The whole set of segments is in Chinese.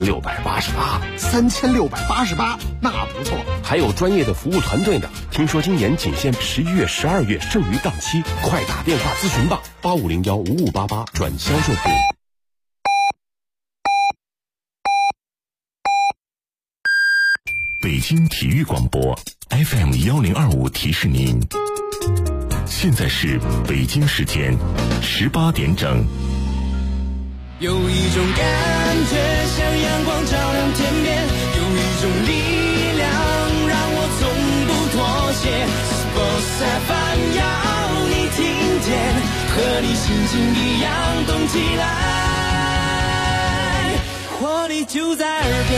3688，那不错。 还有专业的服务团队呢。听说今年仅限11月、12月剩余档期，快打电话咨询吧，85015588转销售部。 北京体育广播 FM1025提示您，现在是北京时间18点整。 有一种感觉像阳光照亮天边，有一种力量让我从不妥协。Sports FM 要你听见，和你心情一样动起来，活力就在耳边。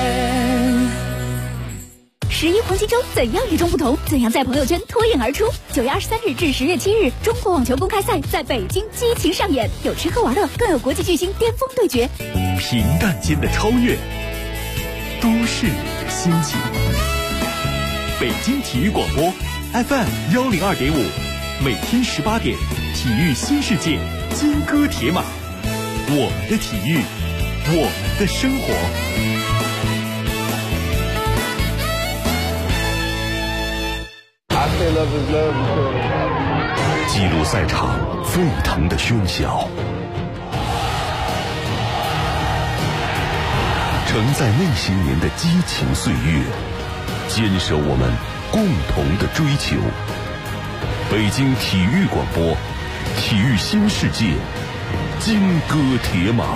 11黄金周怎样与众不同？怎样在朋友圈脱颖而出？9月23日至10月7日，中国网球公开赛在北京激情上演，有吃喝玩乐，更有国际巨星巅峰对决。 平淡间的超越，都市里的心情。北京体育广播 FM102.5，每天18点，体育新世界，金戈铁马，我们的体育，我们的生活。记录赛场沸腾的喧嚣，承载那些年的激情岁月，坚守我们共同的追求。北京体育广播，体育新世界，金戈铁马。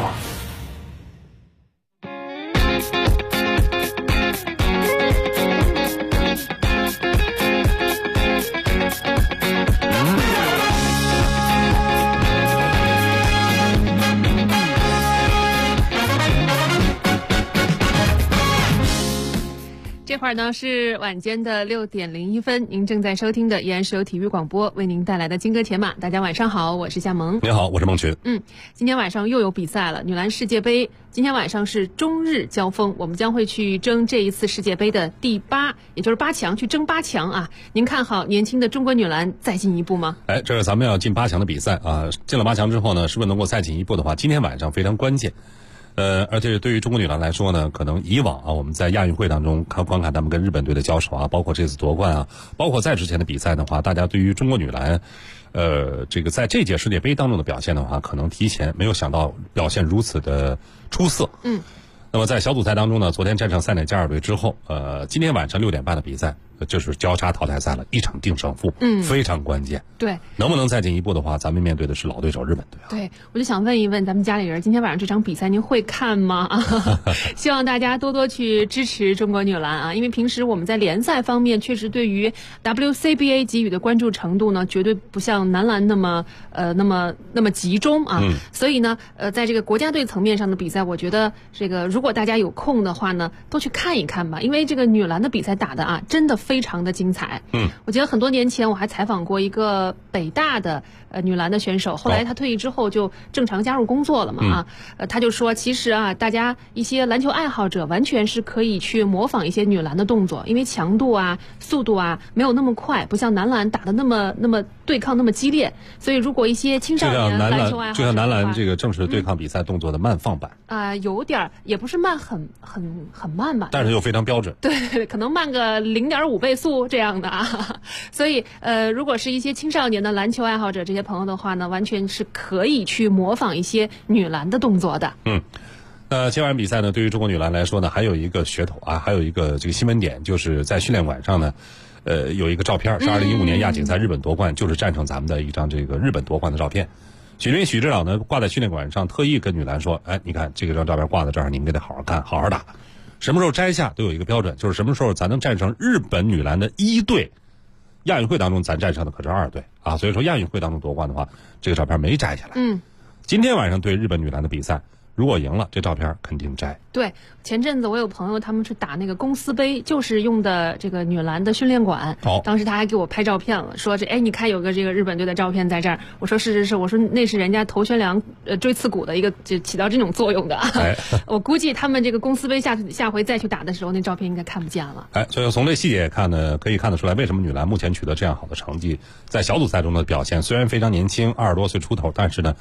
这会儿呢是晚间的6点01分，您正在收听的依然是由体育广播为您带来的金戈铁马。大家晚上好，我是夏萌。 你好，我是孟群。 今天晚上又有比赛了，女篮世界杯。今天晚上是中日交锋，我们将会去争这一次世界杯的第8，也就是8强，去争8强啊！您看好年轻的中国女篮再进一步吗？ 这是咱们要进8强的比赛啊！进了8强之后呢，是不是能够再进一步的话，今天晚上非常关键。而且对于中国女篮来说呢，可能以往啊，我们在亚运会当中观看他们跟日本队的交手啊，包括这次夺冠啊，包括在之前的比赛的话，大家对于中国女篮，这个在这届世界杯当中的表现的话，可能提前没有想到表现如此的出色。那么在小组赛当中呢，昨天战胜塞内加尔队之后，今天晚上6点半的比赛，就是交叉淘汰赛了，一场定胜负，非常关键。 对， 能不能再进一步的话，咱们面对的是老对手日本队啊。 对，我就想问一问咱们家里人，今天晚上这场比赛您会看吗？希望大家多多去支持中国女篮啊，因为平时我们在联赛方面确实对于 WCBA 给予的关注程度呢，绝对不像男篮那么集中啊。所以呢，在这个国家队层面上的比赛，我觉得这个如果大家有空的话呢，都去看一看吧，因为这个女篮的比赛打的啊，真的非常的精彩。我记得很多年前我还采访过一个北大的女篮的选手，后来她退役之后就正常加入工作了嘛他就说其实啊，大家一些篮球爱好者完全是可以去模仿一些女篮的动作，因为强度啊、速度啊没有那么快，不像男篮打的那么对抗那么激烈，所以如果一些青少年篮球爱好者就像男篮这个正式对抗比赛动作的慢放版有点也不是慢很慢吧， 但是又非常标准。 对，可能慢个0.5倍速这样的啊。所以如果是一些青少年的篮球爱好者这些朋友的话呢，完全是可以去模仿一些女篮的动作的。 今晚比赛呢，对于中国女篮来说呢，还有一个噱头啊，还有一个这个新闻点，就是在训练馆上呢，有一个照片是2015年亚锦赛日本夺冠，就是战胜咱们的一张这个日本夺冠的照片。许指导呢挂在训练馆上，特意跟女篮说，你看这张照片挂在这儿，你们得好好看，好好打。什么时候摘下都有一个标准，就是什么时候咱能战胜日本女篮的1队。亚运会当中咱战胜的可是2队啊，所以说亚运会当中夺冠的话，这个照片没摘下来。今天晚上对日本女篮的比赛，如果赢了，这照片肯定摘。 对，前阵子我有朋友他们是打那个公司杯，就是用的这个女篮的训练馆。当时他还给我拍照片了，说你看有个这个日本队的照片在这儿。我说是，我说那是人家头悬梁锥刺股的一个就起到这种作用的。我估计他们这个公司杯下回再去打的时候，那照片应该看不见了。 所以从这细节看呢，可以看得出来为什么女篮目前取得这样好的成绩，在小组赛中的表现虽然非常年轻，20多岁出头，但是呢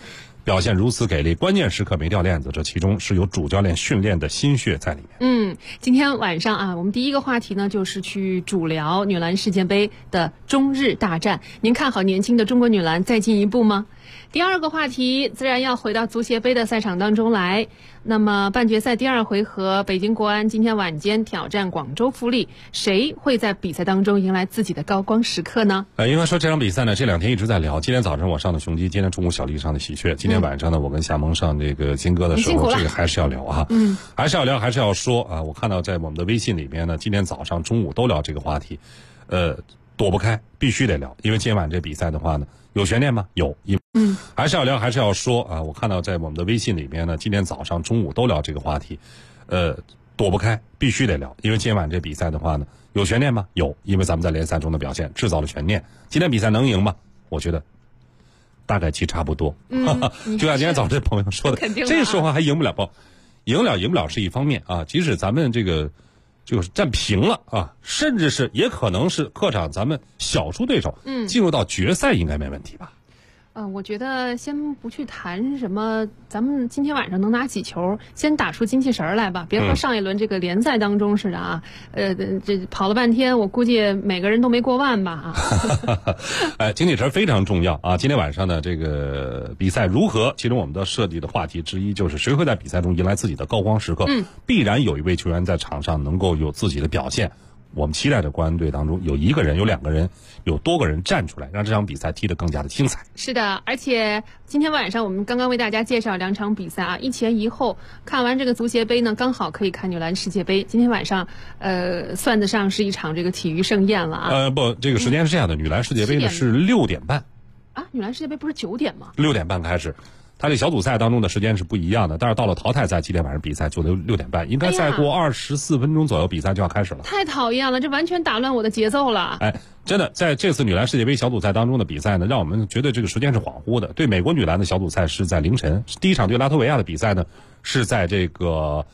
表现如此给力，关键时刻没掉链子，这其中是有主教练训练的心血在里面。 今天晚上啊，我们第一个话题呢，就是去主聊女篮世界杯的中日大战。您看好年轻的中国女篮再进一步吗？第二个话题自然要回到足协杯的赛场当中来。那么半决赛第2回合，北京国安今天晚间挑战广州富力，谁会在比赛当中迎来自己的高光时刻呢？ 应该说这场比赛呢，这2天一直在聊。今天早上我上的雄鸡，今天中午小丽上的喜鹊，今天晚上呢，我跟夏萌上这个金哥的时候，这个还是要聊啊，还是要聊，还是要说啊。我看到在我们的微信里面呢，今天早上、中午都聊这个话题，躲不开，必须得聊，因为今晚这比赛的话呢，有悬念吗？有，还是要聊，还是要说啊。我看到在我们的微信里面呢，今天早上、中午都聊这个话题，躲不开，必须得聊，因为今晚这比赛的话呢，有悬念吗？有，因为咱们在联赛中的表现制造了悬念。今天比赛能赢吗？我觉得大概其差不多。就像今天早上这朋友说的，这说话还赢不了不？赢不了是一方面啊，即使咱们这个就是战平了啊，甚至是也可能是客场咱们小输对手，进入到决赛应该没问题吧？ 我觉得先不去谈什么咱们今天晚上能拿几球，先打出精气神来吧，别和上一轮这个联赛当中似的啊。这跑了半天，我估计每个人都没过万吧啊。 精气神非常重要啊。今天晚上呢，这个比赛如何？其中我们的设计的话题之一就是谁会在比赛中迎来自己的高光时刻？必然有一位球员在场上能够有自己的表现。我们期待的国安队当中有1个人、有2个人、有多个人站出来，让这场比赛踢得更加的精彩。 是的，而且今天晚上我们刚刚为大家介绍2场比赛啊，一前一后，看完这个足协杯呢，刚好可以看女篮世界杯。今天晚上，算得上是一场这个体育盛宴了啊。 不，这个时间是这样的，女篮世界杯呢是6点半。 啊，女篮世界杯不是9点吗 ？6点半开始。它这小组赛当中的时间是不一样的，但是到了淘汰赛，今天晚上比赛就得6点半，应该再过24分钟左右，比赛就要开始了。 太讨厌了，这完全打乱我的节奏了。 真的，在这次女篮世界杯小组赛当中的比赛呢，让我们觉得这个时间是恍惚的。对美国女篮的小组赛是在凌晨，第一场对拉脱维亚的比赛呢是在这个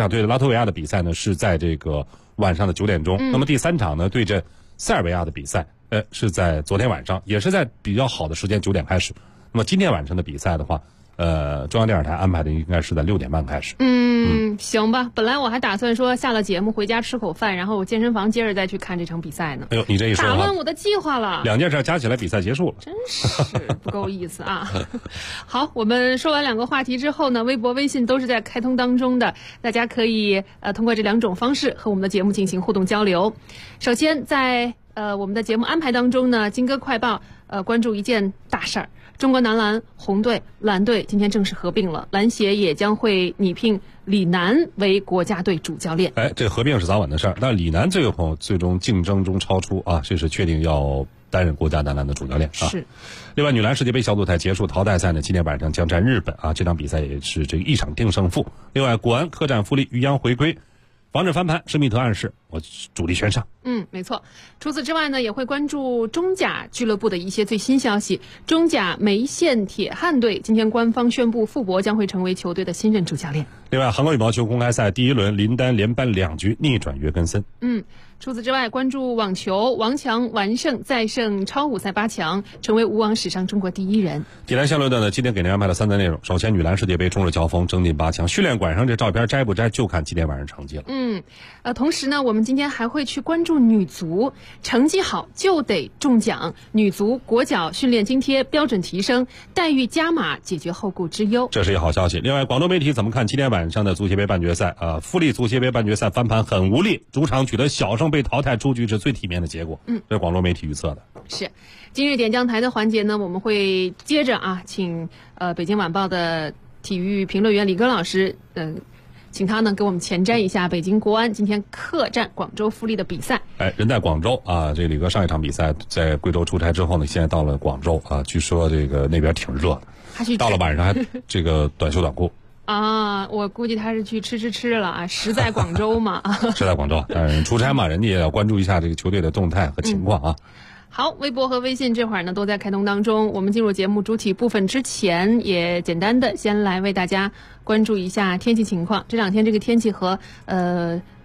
晚上的9点钟。那么第3场呢对阵塞尔维亚的比赛，是在昨天晚上，也是在比较好的时间9点开始。那么今天晚上的比赛的话，中央电视台安排的应该是在6点半开始。 行吧。本来我还打算说下了节目回家吃口饭，然后我健身房接着再去看这场比赛呢。 哎呦，你这一说打乱我的计划了。 2件事加起来比赛结束了， 真是不够意思啊。好，我们说完2个话题之后呢，微博、微信都是在开通当中的，大家可以通过这2种方式和我们的节目进行互动交流。首先在我们的节目安排当中呢，金哥快报关注一件大事儿。中国男篮红队、蓝队今天正式合并了，篮协也将会拟聘李楠为国家队主教练。 这合并是早晚的事儿，但李楠这个朋友最终竞争中超出啊，这是确定要担任国家男篮的主教练啊。 是。 另外，女篮世界杯小组赛结束，淘汰赛呢今天晚上将战日本啊，这场比赛也是这个一场定胜负。另外，国安客战富力，于洋回归。防止翻盘，施密特暗示我主力全上。 没错。除此之外呢，也会关注中甲俱乐部的一些最新消息。中甲梅县铁汉队今天官方宣布，傅博将会成为球队的新任主教练。 另外，韩国羽毛球公开赛第1轮，林丹连扳2局逆转约根森。 除此之外，关注网球，王强完胜再胜超5赛8强，成为无网史上中国第1人。 体坛相对的呢，今天给您安排了3则内容。首先，女篮世界杯中日交锋，争进8强。训练馆上这照片摘不摘，就看今天晚上成绩了。 同时呢，我们今天还会去关注女足，成绩好就得中奖，女足国脚训练津贴标准提升，待遇加码，解决后顾之忧。这是一个好消息。另外，广州媒体怎么看今天晚上的足协杯半决赛？富力足协杯半决赛翻盘很无力，主场取得小胜被淘汰出局是最体面的结果。这是广州媒体预测的。 是。今日点将台的环节呢，我们会接着请北京晚报的体育评论员李戈老师请他呢给我们前瞻一下北京国安今天客战广州富力的比赛。 人在广州啊，这李哥上一场比赛在贵州出差之后呢，现在到了广州啊，据说这个那边挺热的，到了晚上还这个短袖短裤。 我估计他是去吃了啊，实在广州嘛。 实在广州，但是出差嘛，人家也要关注一下这个球队的动态和情况啊。 好，微博和微信这会儿呢都在开通当中。我们进入节目主体部分之前，也简单的先来为大家关注一下天气情况。这2天这个天气和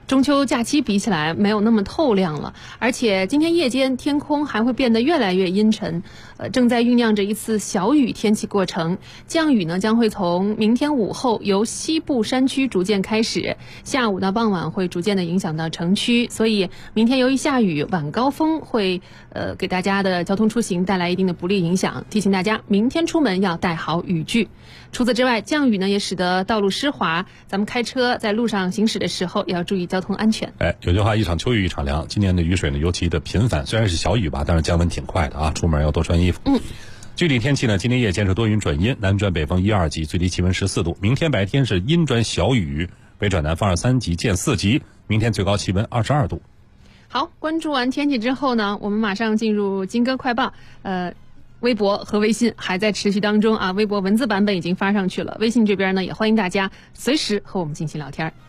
中秋假期比起来没有那么透亮了，而且今天夜间天空还会变得越来越阴沉，正在酝酿着一次小雨天气过程。降雨呢将会从明天午后由西部山区逐渐开始，下午到傍晚会逐渐的影响到城区，所以明天由于下雨，晚高峰会给大家的交通出行带来一定的不利影响，提醒大家明天出门要带好雨具。除此之外，降雨呢也使得道路湿滑，咱们开车在路上行驶的时候也要注意交通安全。 有句话，一场秋雨一场凉，今年的雨水呢尤其的频繁，虽然是小雨吧，但是降温挺快的啊，出门要多穿衣服。具体天气呢，今天夜间是多云转阴，南转北风1、2级，最低气温14度。明天白天是阴转小雨，北转南风2、3级见4级，明天最高气温22度。 好，关注完天气之后呢，我们马上进入金歌快报。微博和微信还在持续当中啊，微博文字版本已经发上去了，微信这边呢也欢迎大家随时和我们进行聊天。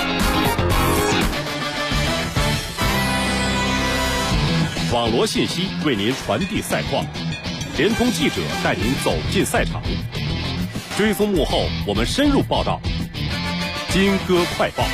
网罗信息为您传递赛况，联通记者带您走进赛场，追踪幕后我们深入报道。金歌快报。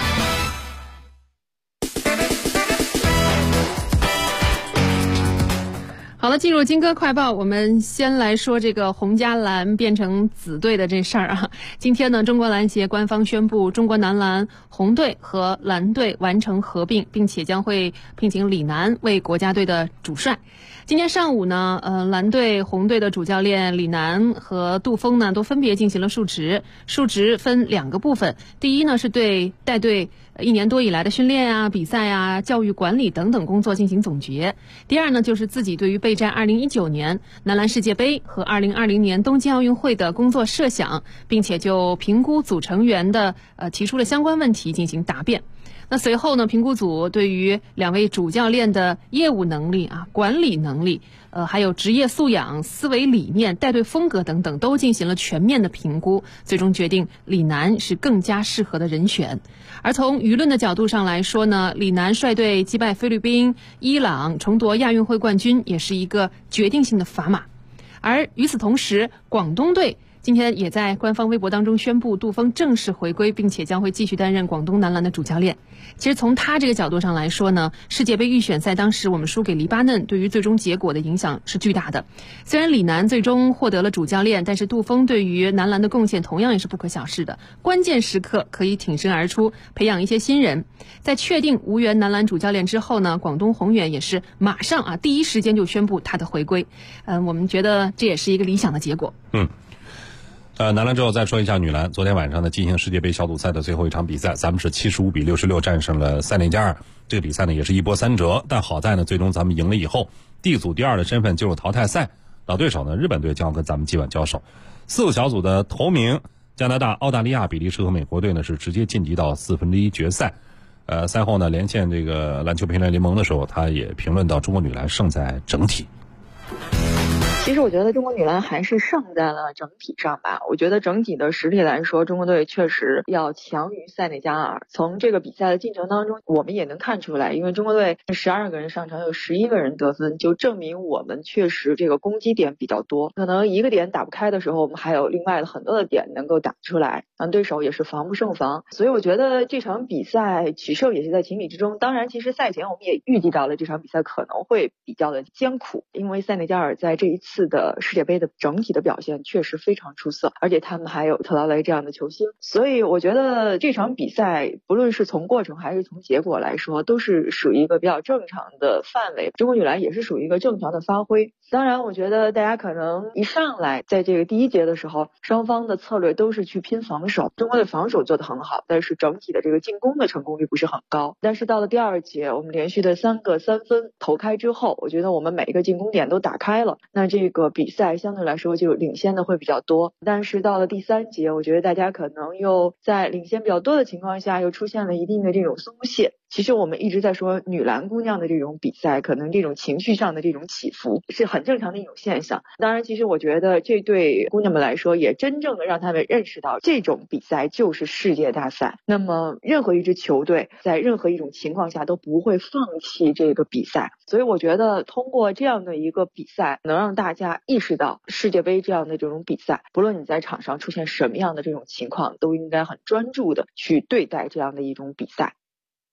好了，进入金歌快报，我们先来说这个红加蓝变成紫队的这事儿啊。今天呢，中国篮协官方宣布，中国男篮红队和蓝队完成合并，并且将会聘请李楠为国家队的主帅。今天上午呢，蓝队、红队的主教练李楠和杜锋呢都分别进行了述职，述职分2个部分。第一呢是对带队1年多以来的训练啊、比赛啊、教育管理等等工作进行总结。第二呢就是自己对于备战2019年男篮世界杯和2020年东京奥运会的工作设想，并且就评估组成员的提出了相关问题进行答辩。那随后呢，评估组对于2位主教练的业务能力啊、管理能力，还有职业素养、思维理念、带队风格等等，都进行了全面的评估，最终决定李楠是更加适合的人选。而从舆论的角度上来说呢，李楠率队击败菲律宾、伊朗，重夺亚运会冠军，也是一个决定性的砝码。而与此同时，广东队今天也在官方微博当中宣布杜锋正式回归，并且将会继续担任广东男篮的主教练。其实从他这个角度上来说呢，世界杯预选赛当时我们输给黎巴嫩，对于最终结果的影响是巨大的。虽然李楠最终获得了主教练，但是杜锋对于男篮的贡献同样也是不可小视的，关键时刻可以挺身而出，培养一些新人。在确定无缘男篮主教练之后呢，广东宏远也是马上第一时间就宣布他的回归。我们觉得这也是一个理想的结果。 男篮之后再说一下女篮。昨天晚上呢，进行世界杯小组赛的最后一场比赛，咱们是75比66战胜了塞内加尔。这个比赛呢也是一波3折，但好在呢，最终咱们赢了以后，D 组第2的身份进入淘汰赛。老对手呢，日本队将要跟咱们今晚交手。4个小组的头名，加拿大、澳大利亚、比利时和美国队呢是直接晋级到1/4决赛。赛后呢，连线这个篮球评论联盟的时候，他也评论到中国女篮胜在整体。 其实我觉得中国女篮还是胜在了整体上吧。我觉得整体的实力来说，中国队确实要强于塞内加尔。从这个比赛的进程当中，我们也能看出来，因为中国队12个人上场，有11个人得分，就证明我们确实这个攻击点比较多。可能一个点打不开的时候，我们还有另外的很多的点能够打出来，对手也是防不胜防。所以我觉得这场比赛取胜也是在情理之中。当然，其实赛前我们也预计到了这场比赛可能会比较的艰苦，因为塞内加尔在这一次的世界杯的整体的表现确实非常出色，而且他们还有特劳雷这样的球星，所以我觉得这场比赛不论是从过程还是从结果来说，都是属于一个比较正常的范围。中国女篮也是属于一个正常的发挥。当然我觉得大家可能一上来在这个第一节的时候，双方的策略都是去拼防守，中国的防守做得很好，但是整体的这个进攻的成功率不是很高。但是到了第2节，我们连续的3个3分投开之后，我觉得我们每一个进攻点都打开了，那这个比赛相对来说就领先的会比较多。但是到了第3节，我觉得大家可能又在领先比较多的情况下，又出现了一定的这种松懈。其实我们一直在说女篮姑娘的这种比赛，可能这种情绪上的这种起伏是很正常的一种现象。当然，其实我觉得这对姑娘们来说，也真正的让她们认识到这种比赛就是世界大赛。那么任何一支球队在任何一种情况下都不会放弃这个比赛。所以我觉得通过这样的一个比赛，能让大家意识到世界杯这样的这种比赛，不论你在场上出现什么样的这种情况，都应该很专注的去对待这样的一种比赛。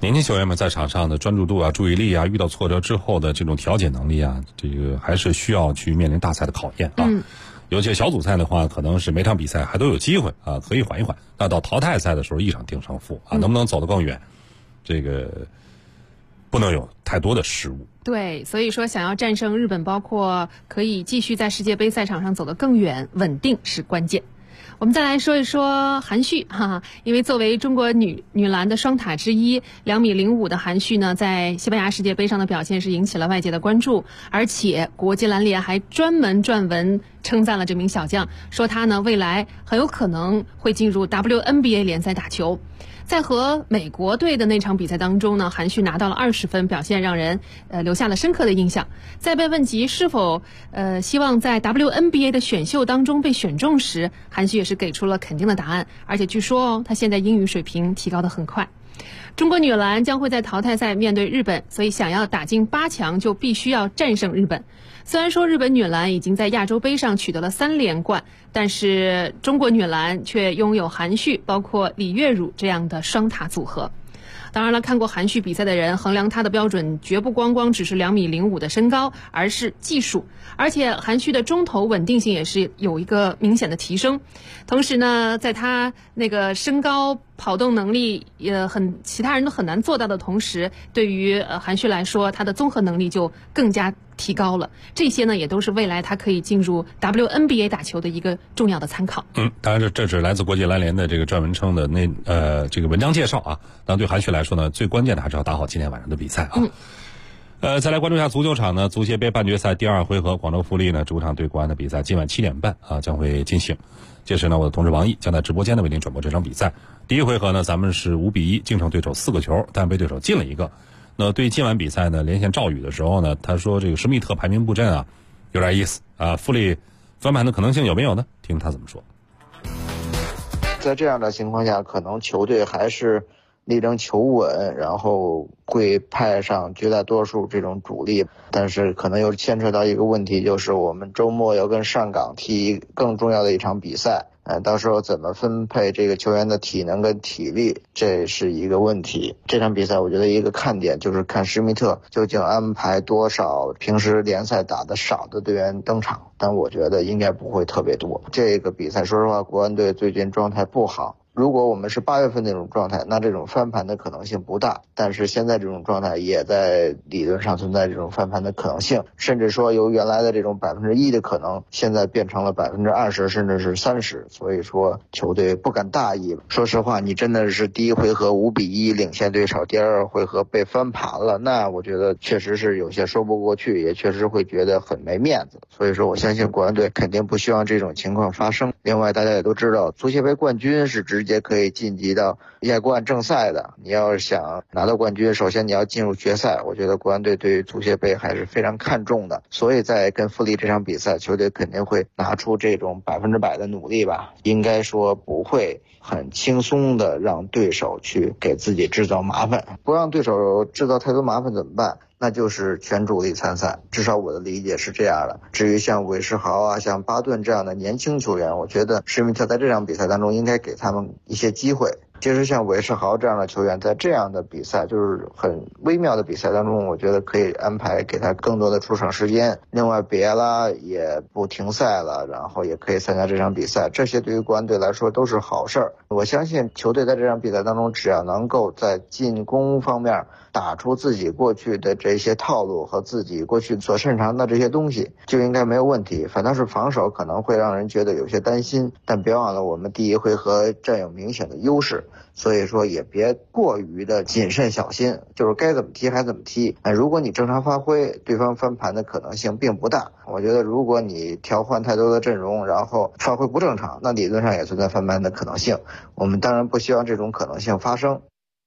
年轻球员们在场上的专注度啊、注意力啊，遇到挫折之后的这种调节能力啊，这个还是需要去面临大赛的考验啊。有些小组赛的话，可能是每场比赛还都有机会啊，可以缓一缓。那到淘汰赛的时候，一场定胜负啊，能不能走得更远？这个不能有太多的失误。 对，所以说想要战胜日本，包括可以继续在世界杯赛场上走得更远，稳定是关键。我们再来说一说韩旭哈，因为作为中国女篮的双塔之一，2.05米的韩旭呢，在西班牙世界杯上的表现是引起了外界的关注，而且国际篮联还专门撰文称赞了这名小将，说他呢未来很有可能会进入 WNBA 联赛打球。在和美国队的那场比赛当中呢，韩旭拿到了20分，表现让人留下了深刻的印象。在被问及是否希望在 WNBA 的选秀当中被选中时，韩旭也是给出了肯定的答案，而且据说他现在英语水平提高得很快。中国女篮将会在淘汰赛面对日本，所以想要打进8强就必须要战胜日本。虽然说日本女篮已经在亚洲杯上取得了3连冠，但是中国女篮却拥有韩旭包括李月汝这样的双塔组合。当然了，看过韩旭比赛的人衡量他的标准绝不光光只是2.05米的身高，而是技术。而且韩旭的中投稳定性也是有一个明显的提升。同时呢，在他那个身高跑动能力其他人都很难做到的同时，对于韩旭来说，他的综合能力就更加提高了。这些呢，也都是未来他可以进入 WNBA 打球的一个重要的参考。 当然这是来自国际篮联的这个撰文称的这个文章介绍啊。那对韩旭来说呢，最关键的还是要打好今天晚上的比赛啊。再来关注一下足球场呢，足协杯半决赛第2回合，广州富力呢主场对国安的比赛今晚7点半啊将会进行。届时呢，我的同事王毅将在直播间呢为您转播这场比赛。第一回合呢，咱们是5-1净胜对手4个球，但被对手进了1个。那对于今晚比赛呢，连线赵宇的时候呢，他说这个施密特排名布阵啊，有点意思啊，富力翻盘的可能性有没有呢？听他怎么说。 在这样的情况下，可能球队还是力争求稳，然后会派上绝大多数这种主力，但是可能又牵扯到一个问题，就是我们周末要跟上港踢更重要的一场比赛，到时候怎么分配这个球员的体能跟体力，这是一个问题。这场比赛我觉得一个看点就是看施密特究竟安排多少平时联赛打得少的队员登场，但我觉得应该不会特别多。这个比赛说实话，国安队最近状态不好，如果我们是8月份那种状态，那这种翻盘的可能性不大，但是现在这种状态也在理论上存在这种翻盘的可能性，甚至说由原来的这种1%的可能，现在变成了20%甚至是30%，所以说球队不敢大意。说实话，你真的是第一回合5-1领先对手，第2回合被翻盘了，那我觉得确实是有些说不过去，也确实会觉得很没面子。所以说我相信国安队肯定不希望这种情况发生。另外大家也都知道，足协杯冠军是直接可以晋级到亚冠正赛的，你要是想拿到冠军，首先你要进入决赛，我觉得国安队对于足协杯还是非常看重的，所以在跟富力这场比赛，球队肯定会拿出这种100%的努力吧，应该说不会很轻松的让对手去给自己制造麻烦。不让对手制造太多麻烦怎么办？那就是全主力参赛，至少我的理解是这样的。至于像韦世豪啊、像巴顿这样的年轻球员，我觉得施密特在这场比赛当中应该给他们一些机会。其实像韦世豪这样的球员，在这样的比赛，就是很微妙的比赛当中，我觉得可以安排给他更多的出场时间。另外别拉也不停赛了，然后也可以参加这场比赛，这些对于国安队来说都是好事儿。我相信球队在这场比赛当中，只要能够在进攻方面打出自己过去的这些套路和自己过去所擅长的这些东西，就应该没有问题。反倒是防守可能会让人觉得有些担心，但别忘了我们第一回合占有明显的优势，所以说也别过于的谨慎小心，就是该怎么踢还怎么踢。如果你正常发挥，对方翻盘的可能性并不大。我觉得如果你调换太多的阵容，然后发挥不正常，那理论上也存在翻盘的可能性。我们当然不希望这种可能性发生。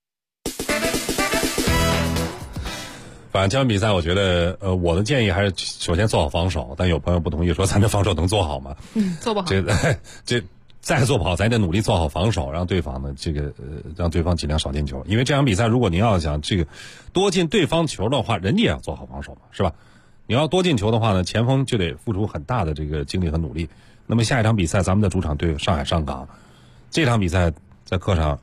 反正这场比赛，我觉得，我的建议还是首先做好防守。但有朋友不同意，说咱这防守能做好吗？ 做不好。 这再做不好，咱得努力做好防守，让对方呢让对方尽量少进球。因为这场比赛，如果您要想这个多进对方球的话，人家也要做好防守嘛，是吧？你要多进球的话呢，前锋就得付出很大的这个精力和努力。那么下一场比赛，咱们的主场对上海上港，这场比赛在客场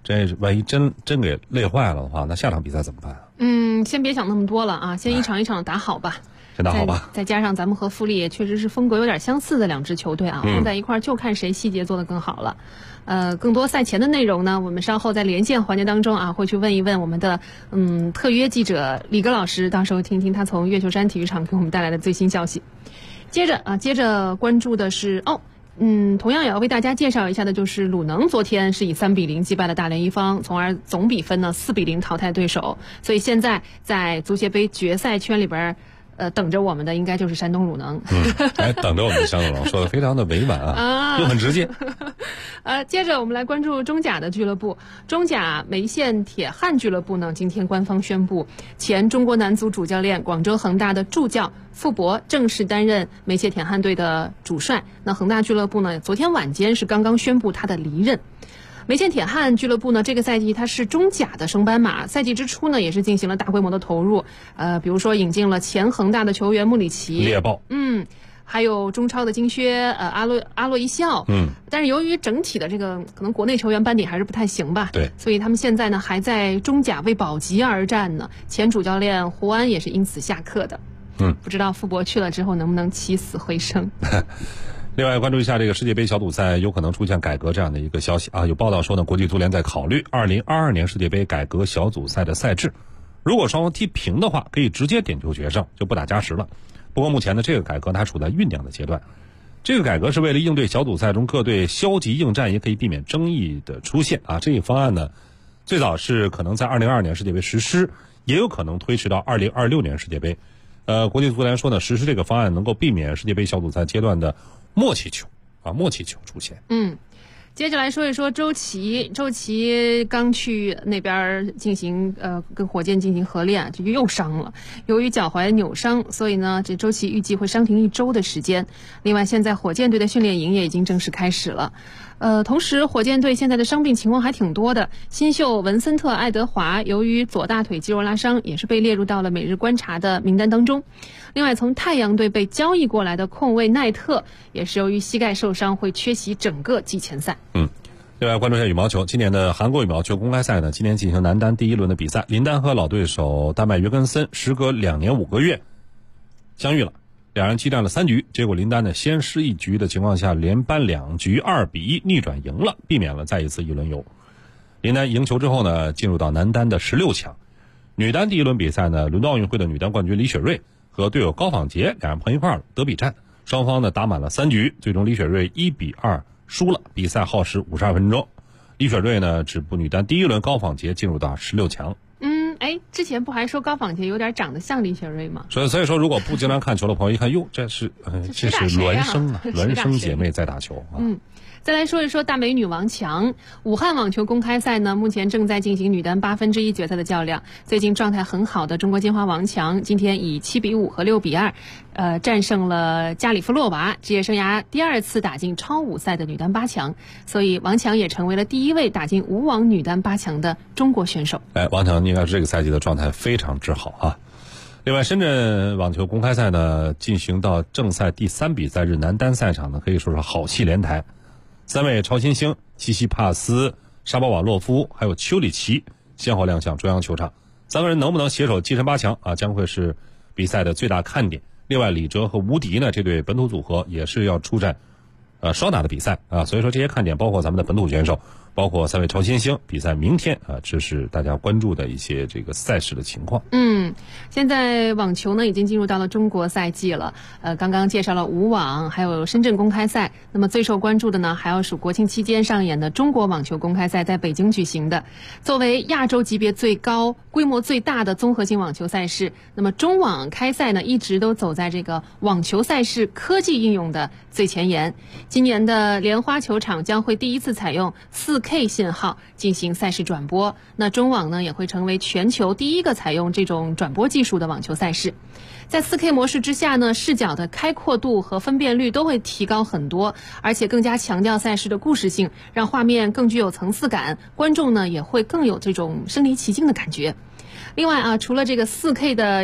这万一真给累坏了的话，那下场比赛怎么办啊？ 先别想那么多了啊，先一场一场打好吧。 先打好吧。 再加上咱们和富力也确实是风格有点相似的两支球队啊，放在一块儿就看谁细节做得更好了。更多赛前的内容呢，我们稍后在连线环节当中啊，会去问一问我们的特约记者李戈老师，到时候听听他从月球山体育场给我们带来的最新消息。接着关注的是同样也要为大家介绍一下的就是鲁能昨天是以3-0击败了大连一方，从而总比分呢4-0淘汰对手，所以现在在足协杯决赛圈里边等着我们的应该就是山东鲁能。 等着我们的山东鲁能，说的非常的委婉啊，又很直接。 接着我们来关注中甲的俱乐部，中甲梅县铁汉俱乐部呢，今天官方宣布，前中国男足主教练、广州恒大的助教傅博正式担任梅县铁汉队的主帅。那恒大俱乐部呢，昨天晚间是刚刚宣布他的离任。梅县铁汉俱乐部呢，这个赛季它是中甲的升班马，赛季之初呢也是进行了大规模的投入，比如说引进了前恒大的球员穆里奇、 猎豹， 还有中超的金靴阿洛伊笑，但是由于整体的这个可能国内球员班底还是不太行吧， 对， 所以他们现在呢还在中甲为保级而战呢。前主教练胡安也是因此下课的，不知道傅博去了之后能不能起死回生。 另外关注一下这个世界杯小组赛有可能出现改革这样的一个消息啊，有报道说呢，国际足联在考虑2022年世界杯改革小组赛的赛制，如果双方踢平的话，可以直接点球决胜，就不打加时了。不过目前呢，这个改革还处在酝酿的阶段。这个改革是为了应对小组赛中各队消极应战，也可以避免争议的出现啊。这一方案呢，最早是可能在2022年世界杯实施，也有可能推迟到2026年世界杯。国际足联说呢，实施这个方案能够避免世界杯小组赛阶段的默契球出现。 接着来说一说周琦刚去那边进行跟火箭进行合练，就又伤了。由于脚踝扭伤，所以呢，这周琦预计会伤停1周的时间。另外，现在火箭队的训练营也已经正式开始了。同时火箭队现在的伤病情况还挺多的。新秀文森特·爱德华由于左大腿肌肉拉伤，也是被列入到了每日观察的名单当中。另外，从太阳队被交易过来的控卫奈特也是由于膝盖受伤会缺席整个季前赛。 另外关注一下羽毛球，今年的韩国羽毛球公开赛呢，今年进行男单第1轮的比赛，林丹和老对手丹麦约根森时隔2年5个月相遇了，两人激战了3局，结果林丹呢先失1局的情况下，连扳2局2-1逆转赢了，避免了再一次1轮游。林丹赢球之后呢，进入到男单的16强。女单第1轮比赛呢，伦敦奥运会的女单冠军李雪芮和队友高仿洁两人碰一块了，德比战，双方呢打满了3局，最终李雪芮1-2输了，比赛耗时52分钟。李雪芮呢止步女单第1轮，高仿洁进入到16强。 之前不还说高仿洁有点长得像李雪芮吗？ 所以说，如果不经常看球的朋友一看，哟，这是孪生啊，孪生姐妹在打球啊。 再来说一说大美女王强，武汉网球公开赛呢，目前正在进行女单1/8决赛的较量。最近状态很好的中国金花王强，今天以7-5和6-2，战胜了加里夫洛娃，职业生涯第2次打进超5赛的女单8强，所以王强也成为了第1位打进5网女单8强的中国选手。 王强应该是这个赛季的状态非常之好啊。另外，深圳网球公开赛呢，进行到正赛第3比赛日男单赛场呢，可以说是好戏连台。3位超新星西西帕斯、沙包瓦洛夫还有丘里奇先后亮相中央球场，3个人能不能携手跻身8强啊，将会是比赛的最大看点。另外，李哲和吴迪呢，这对本土组合也是要出战双打的比赛啊，所以说这些看点包括咱们的本土选手，包括3位超新星，比赛明天啊，这是大家关注的一些这个赛事的情况。 现在网球呢已经进入到了中国赛季了，刚刚介绍了5网，还有深圳公开赛。那么最受关注的呢，还要数国庆期间上演的中国网球公开赛，在北京举行的。作为亚洲级别最高、规模最大的综合性网球赛事，那么中网开赛呢，一直都走在这个网球赛事科技应用的最前沿。今年的莲花球场将会第一次采用4K 信号进行赛事转播，那中网呢也会成为全球第1个采用这种转播技术的网球赛事。在 4K 模式之下呢，视角的开阔度和分辨率都会提高很多，而且更加强调赛事的故事性，让画面更具有层次感，观众呢也会更有这种身临其境的感觉。另外啊，除了这个 4K 的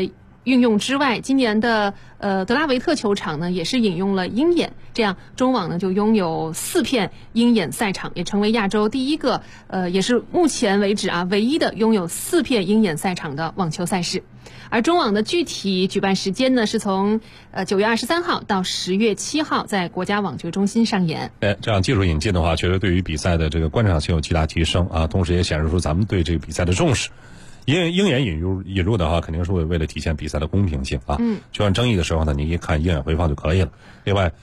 运用之外，今年的德拉维特球场呢也是引用了鹰眼，这样中网呢就拥有4片鹰眼赛场，也成为亚洲第一个也是目前为止唯一的拥有4片鹰眼赛场的网球赛事。而中网的具体举办时间呢是从9月23号到10月7号在国家网球中心上演。 这样技术引进的话，确实对于比赛的这个观赏性有极大提升啊，同时也显示出咱们对这个比赛的重视。鹰眼引入的话，肯定是为了体现比赛的公平性啊。就按争议的时候呢，你一看鹰眼回放就可以了。另外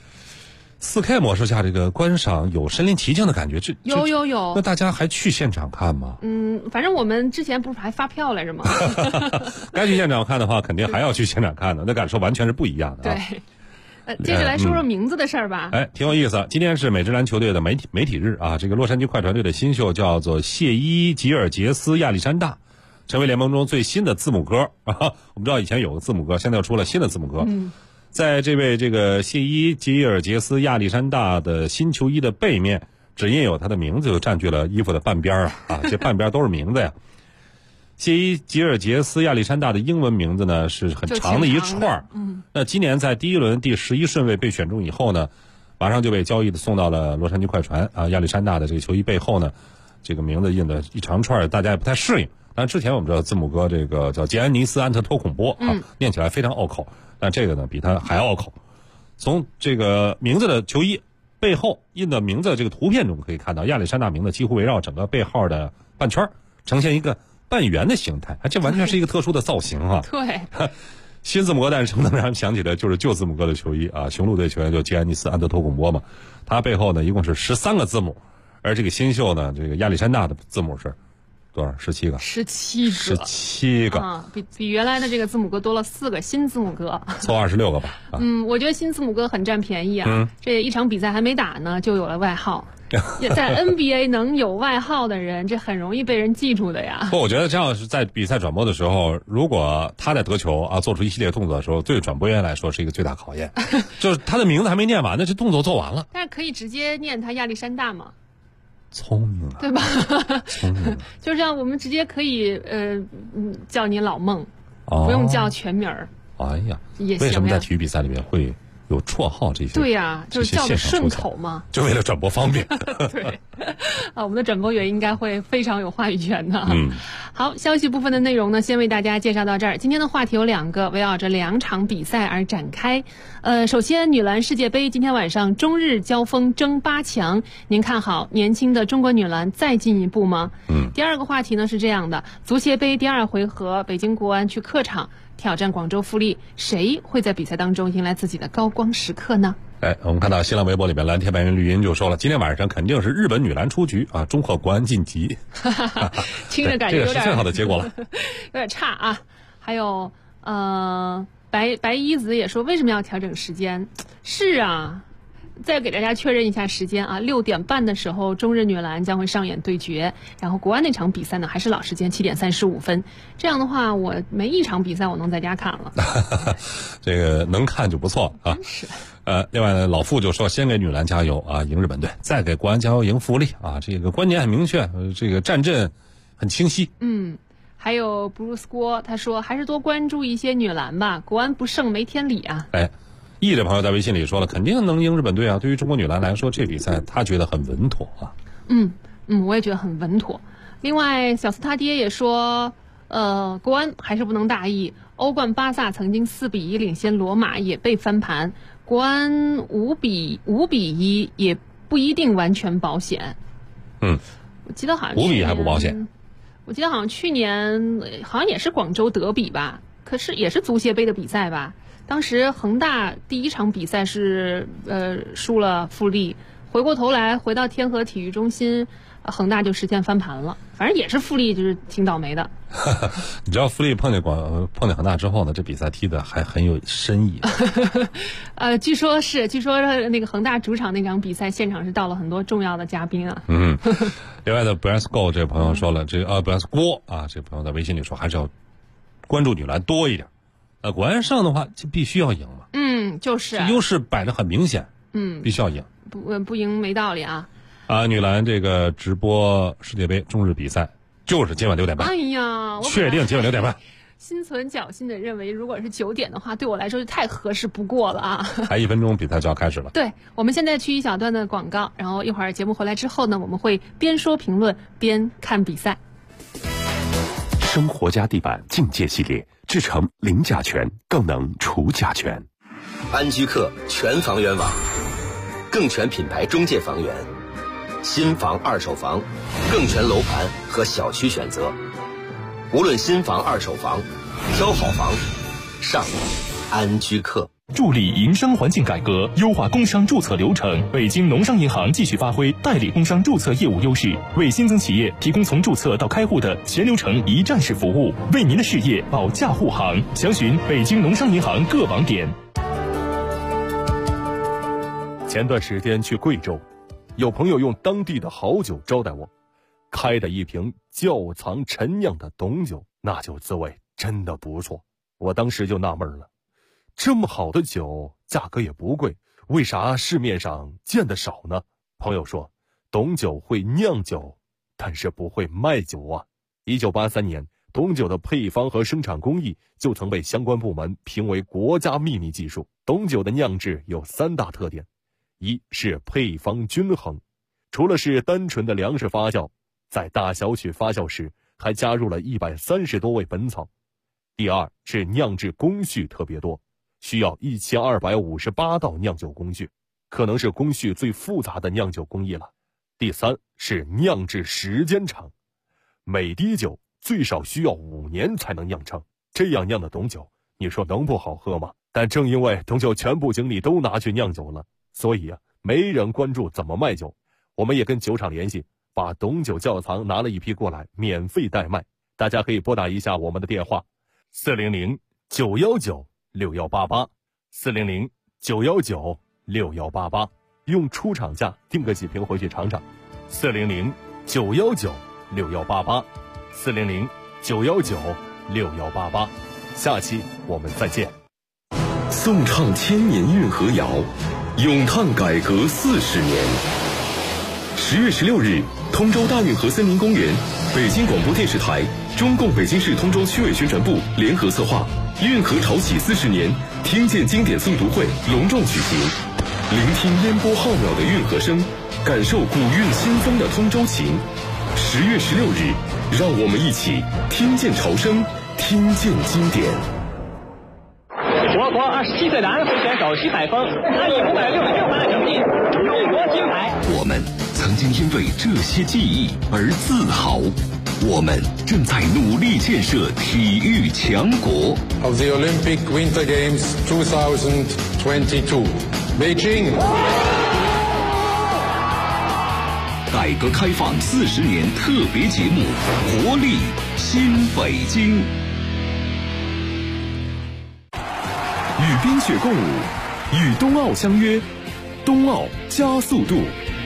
，4K 模式下这个观赏有身临其境的感觉， 有。 那大家还去现场看吗？ 反正我们之前不是还发票来着吗？ 该去现场看的话，肯定还要去现场看的，那感受完全是不一样的啊。 对。接着来说说名字的事儿吧。 挺有意思。今天是美职篮球队的媒体日啊，这个洛杉矶快船队的新秀叫做谢伊吉尔杰斯亚历山大。成为联盟中最新的字母哥啊！我们知道以前有个字母哥，现在又出了新的字母哥。在这位这个谢伊吉尔杰斯亚历山大的新球衣的背面，只印有他的名字，就占据了衣服的半边啊！这半边都是名字呀。谢伊吉尔杰斯亚历山大的英文名字呢是很长的一串。那今年在第1轮第11顺位被选中以后呢，马上就被交易的送到了洛杉矶快船啊。亚历山大的这个球衣背后呢，这个名字印的一长串，大家也不太适应。但之前我们知道字母哥这个叫杰安尼斯安特托孔波念起来非常拗口，但这个呢比他还拗口。从这个名字的球衣背后印的名字的这个图片中可以看到，亚历山大名字几乎围绕整个背号的半圈，呈现一个半圆的形态，这完全是一个特殊的造型啊。 对。 新字母哥诞生能让人想起来就是旧字母哥的球衣啊，雄鹿队球员就杰安尼斯安特托孔波嘛，他背后呢一共是13个字母，而这个新秀呢这个亚历山大的字母是多少？17个。17个啊，比原来的这个字母哥多了4个新字母哥， 凑26个吧。 我觉得新字母哥很占便宜啊。这一场比赛还没打呢，就有了外号。在 NBA 能有外号的人，这很容易被人记住的呀。 不，我觉得这样是在比赛转播的时候，如果他在得球啊，做出一系列动作的时候，对转播员来说是一个最大考验。就是他的名字还没念完呢，这动作做完了。 但是可以直接念他亚历山大吗？ 聪明啊， 对吧？ 聪明， 就这样，我们直接可以叫你老孟，不用叫全名儿。 哎呀， 也行呀。 为什么在体育比赛里面会有绰号这些？ 对呀，就是叫的顺口嘛， 就为了转播方便。 对，我们的转播员应该会非常有话语权的。好，消息部分的内容呢，先为大家介绍到这儿。今天的话题有2个，围绕着2场比赛而展开。首先，女篮世界杯今天晚上中日交锋争8强，您看好年轻的中国女篮再进一步吗？第二个话题呢是这样的，足协杯第2回合，北京国安去客场挑战广州富力，谁会在比赛当中迎来自己的高光时刻呢？ 我们看到新浪微博里面蓝天白云绿茵就说了，今天晚上肯定是日本女篮出局啊，中赫国安晋级。 听着感觉有点这个是最好的结果了， 有点差啊。还有白一子也说为什么要调整时间？是啊。再给大家确认一下时间啊，6点半的时候，中日女篮将会上演对决，然后国安那场比赛呢还是老时间7点35分。这样的话，我没一场比赛我能在家看了。 这个能看就不错啊。 是。 另外呢，老傅就说先给女篮加油啊，赢日本队，再给国安加油，赢富力啊。这个观点很明确，这个战阵很清晰。 还有 Bruce 郭他说还是多关注一些女篮吧，国安不胜没天理啊。 易这朋友在微信里说了，肯定能赢日本队啊！对于中国女篮来说，这比赛他觉得很稳妥啊。 我也觉得很稳妥。另外，小斯他爹也说，国安还是不能大意。欧冠巴萨曾经4比1领先罗马，也被翻盘。国安5比1也不一定完全保险。我记得好像 5比1还不保险。 我记得好像去年好像也是广州德比吧，可是也是足协杯的比赛吧。当时恒大第1场比赛是输了富力，回过头来回到天河体育中心，恒大就实现翻盘了。反正也是富力，就是挺倒霉的。 你知道富力碰见恒大之后呢，这比赛踢的还很有深意。 据说那个恒大主场那场比赛现场是到了很多重要的嘉宾啊。 另外的 Brasco 这个朋友说了，Brasco 啊，这个朋友在微信里说还是要关注女篮多一点。国安胜的话就必须要赢嘛。 就是优势摆得很明显。必须要赢。 不赢没道理啊。 女篮这个直播世界杯中日比赛就是今晚6点半。 哎呀， 确定今晚6点半。 心存侥幸的认为，如果是9点的话，对我来说就太合适不过了啊！ 还1分钟，比赛就要开始了。 对，我们现在去一小段的广告，然后一会儿节目回来之后呢，我们会边说评论边看比赛。 生活家地板境界系列制成零甲醛，更能除甲醛。 安居客全房源网，更全品牌中介房源，新房二手房，更全楼盘和小区选择。无论新房二手房，挑好房上安居客。 助力营商环境改革，优化工商注册流程。北京农商银行继续发挥代理工商注册业务优势，为新增企业提供从注册到开户的全流程一站式服务，为您的事业保驾护航。详询北京农商银行各网点。 前段时间去贵州，有朋友用当地的好酒招待我，开的一瓶窖藏陈酿的董酒，那酒滋味真的不错。我当时就纳闷了，这么好的酒价格也不贵，为啥市面上见得少呢？朋友说，董酒会酿酒，但是不会卖酒啊。1983年，董酒的配方和生产工艺就曾被相关部门评为国家秘密技术。董酒的酿制有3大特点，一是配方均衡，除了是单纯的粮食发酵，在大小曲发酵时还加入了130多味本草。第二是酿制工序特别多，需要1258道酿酒工序，可能是工序最复杂的酿酒工艺了。第三是酿制时间长，每滴酒最少需要5年才能酿成，这样酿的董酒，你说能不好喝吗？但正因为董酒全部精力都拿去酿酒了，所以没人关注怎么卖酒。我们也跟酒厂联系，把董酒窖藏拿了一批过来，免费代卖。大家可以拨打一下我们的电话，400-919-6188，400-919-6188，用出厂价订个几瓶回去尝尝。400-919-6188，400-919-6188。下期我们再见。 颂唱千年运河谣，咏叹改革40年。10月16日，通州大运河森林公园，北京广播电视台、中共北京市通州区委宣传部联合策划运河潮起40年听见经典诵读会隆重举行，聆听烟波浩渺的运河声，感受古韵新风的通州情。10月16日，让我们一起听见潮声，听见经典。 我国27岁男会选手徐海峰拿以566分的成绩荣夺金牌。 我们曾经因为这些记忆而自豪，我们正在努力建设体育强国。 Of the Olympic Winter Games 2022, Beijing。 改革开放40年特别节目，活力新北京。与冰雪共舞，与冬奥相约，冬奥加速度。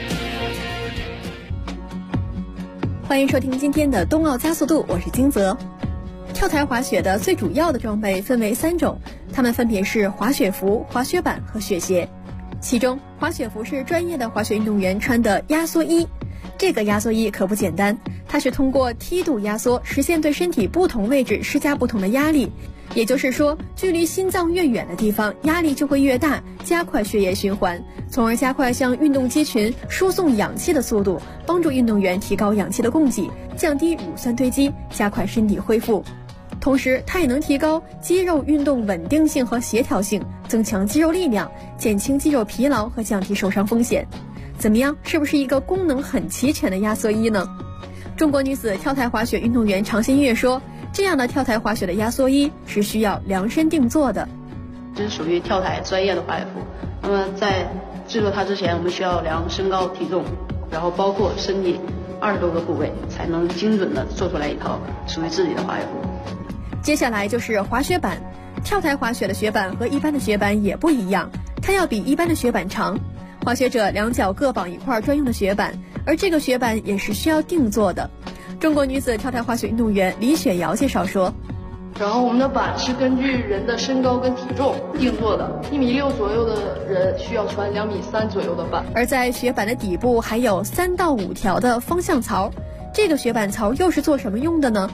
欢迎收听今天的冬奥加速度，我是金泽。跳台滑雪的最主要的装备分为3种，它们分别是滑雪服、滑雪板和雪鞋。其中滑雪服是专业的滑雪运动员穿的压缩衣，这个压缩衣可不简单，它是通过梯度压缩实现对身体不同位置施加不同的压力，也就是说，距离心脏越远的地方压力就会越大，加快血液循环，从而加快向运动肌群输送氧气的速度，帮助运动员提高氧气的供给，降低乳酸堆积，加快身体恢复。同时它也能提高肌肉运动稳定性和协调性，增强肌肉力量，减轻肌肉疲劳和降低受伤风险。怎么样，是不是一个功能很齐全的压缩衣呢？中国女子跳台滑雪运动员常新月说，这样的跳台滑雪的压缩衣是需要量身定做的。 这是属于跳台专业的滑雪服，那么在制作它之前，我们需要量身高体重，然后包括身体20多个部位，才能精准的做出来一套属于自己的滑雪服。 接下来就是滑雪板。跳台滑雪的雪板和一般的雪板也不一样，它要比一般的雪板长，滑雪者2脚各绑一块专用的雪板，而这个雪板也是需要定做的。中国女子跳台滑雪运动员李雪瑶介绍说， 然后我们的板是根据人的身高跟体重定做的，1.6米左右的人需要穿2.3米左右的板。 而在雪板的底部还有3到5条的方向槽，这个雪板槽又是做什么用的呢？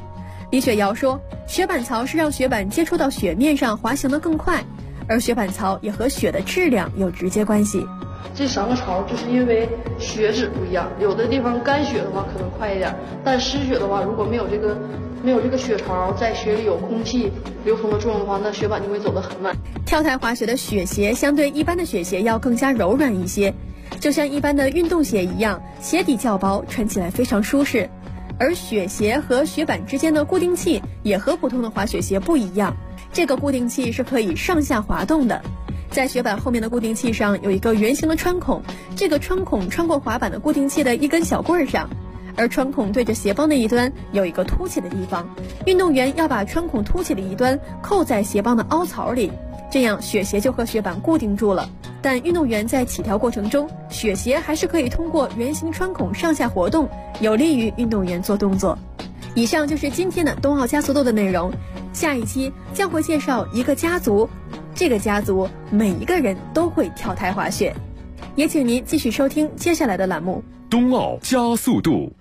李雪瑶说，雪板槽是让雪板接触到雪面上滑行得更快，而雪板槽也和雪的质量有直接关系。 这3个槽就是因为雪质不一样，有的地方干雪的话可能快一点，但湿雪的话，如果没有这个雪槽，在雪里有空气流通的作用的话，那雪板就会走得很慢。 跳台滑雪的雪鞋相对一般的雪鞋要更加柔软一些，就像一般的运动鞋一样，鞋底较薄，穿起来非常舒适。而雪鞋和雪板之间的固定器也和普通的滑雪鞋不一样，这个固定器是可以上下滑动的。在雪板后面的固定器上有一个圆形的穿孔，这个穿孔穿过滑板的固定器的一根小棍上，而穿孔对着鞋帮的一端有一个凸起的地方，运动员要把穿孔凸起的一端扣在鞋帮的凹槽里，这样雪鞋就和雪板固定住了。但运动员在起跳过程中，雪鞋还是可以通过圆形穿孔上下活动，有利于运动员做动作。以上就是今天的冬奥加速度的内容，下一期将会介绍一个家族，这个家族每一个人都会跳台滑雪。也请您继续收听接下来的栏目冬奥加速度。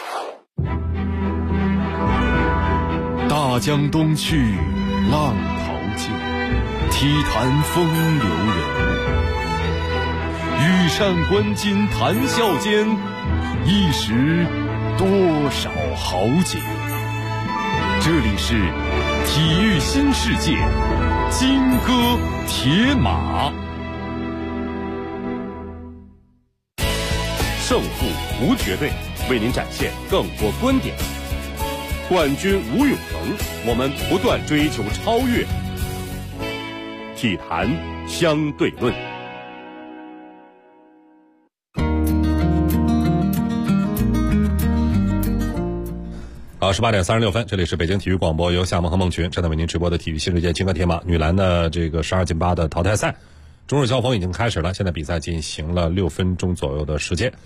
大江东去，浪淘尽，体坛风流人物。羽扇纶巾谈笑间，一时多少豪杰。这里是体育新世界，金戈铁马。 胜负无绝对，为您展现更多观点。冠军无永恒，我们不断追求超越。体坛相对论。 好，18点36分，这里是北京体育广播，由夏萌和孟群正在为您直播的体育新世界金戈铁马女篮的这个12进8的淘汰赛，中日交锋已经开始了，现在比赛进行了6分钟左右的时间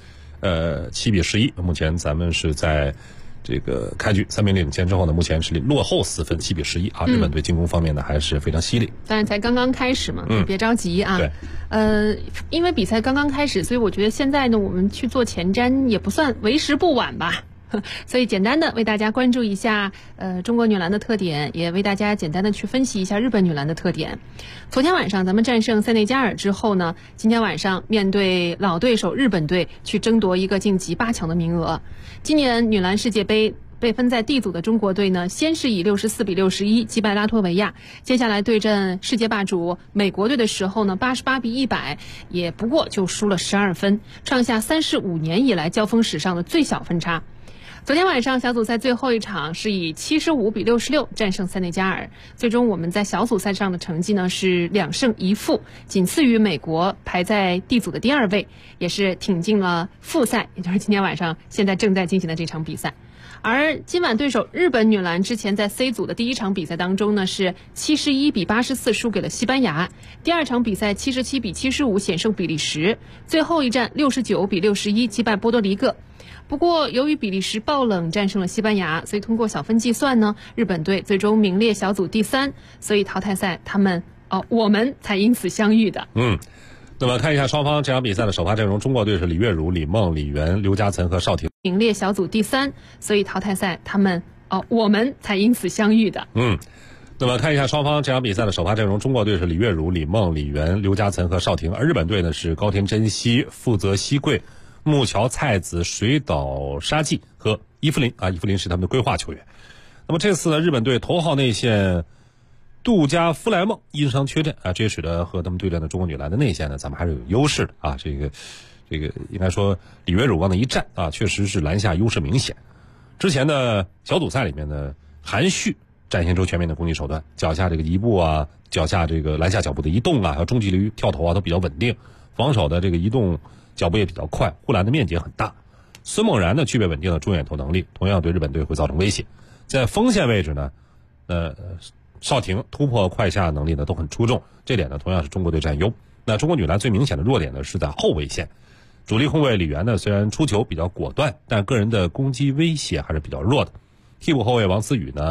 ，7比11，目前咱们是在这个开局3比0领先之后呢，目前是落后4分，7比11啊。日本队进攻方面呢还是非常犀利， 但是才刚刚开始嘛，别着急啊。 对， 因为比赛刚刚开始，所以我觉得现在呢，我们去做前瞻也不算为时不晚吧。所以简单的为大家关注一下中国女篮的特点，也为大家简单的去分析一下日本女篮的特点。昨天晚上咱们战胜塞内加尔之后呢，今天晚上面对老对手日本队去争夺一个晋级8强的名额。今年女篮世界杯被分在 D 组的中国队呢，先是以64比61击败拉脱维亚，接下来对阵世界霸主美国队的时候呢，88比100，也不过就输了12分，创下35年以来交锋史上的最小分差。昨天晚上小组赛最后一场是以75比66战胜塞内加尔，最终我们在小组赛上的成绩呢是2胜1负，仅次于美国，排在 D 组的第2位，也是挺进了复赛，也就是今天晚上现在正在进行的这场比赛。而今晚对手日本女篮之前在 C 组的第1场比赛当中呢，是71比84输给了西班牙，第2场比赛77比75险胜比利时，最后一战69比61击败波多黎各。不过由于比利时爆冷战胜了西班牙，所以通过小分计算呢，日本队最终名列小组第3，所以淘汰赛我们才因此相遇的。 那么看一下双方这场比赛的首发阵容，中国队是李月汝、李梦、李媛、刘家岑和邵婷， 名列小组第3，所以淘汰赛我们才因此相遇的。 那么看一下双方这场比赛的首发阵容，中国队是李月汝、李梦、李媛、刘家岑和邵婷，而日本队呢是高田真希、富泽希贵、木桥菜子、水岛沙纪和伊芙琳啊，伊芙琳是他们的规划球员。那么这次呢，日本队头号内线杜加夫莱梦因伤缺阵啊，这也使得和他们对战的中国女篮的内线呢，咱们还是有优势的啊。这个应该说李月汝往那一站啊，确实是篮下优势明显。之前的小组赛里面呢，韩旭展现出全面的攻击手段，脚下这个移步啊，脚下这个篮下脚步的移动啊，还有中距离跳投啊，都比较稳定，防守的这个移动脚步也比较快，护栏的面积也很大。孙梦然呢具备稳定的中远投能力，同样对日本队会造成威胁。在锋线位置呢，邵婷突破快下能力呢都很出众，这点呢同样是中国队占优。那中国女篮最明显的弱点呢是在后卫线，主力控卫李媛呢虽然出球比较果断，但个人的攻击威胁还是比较弱的。替补后卫王思雨呢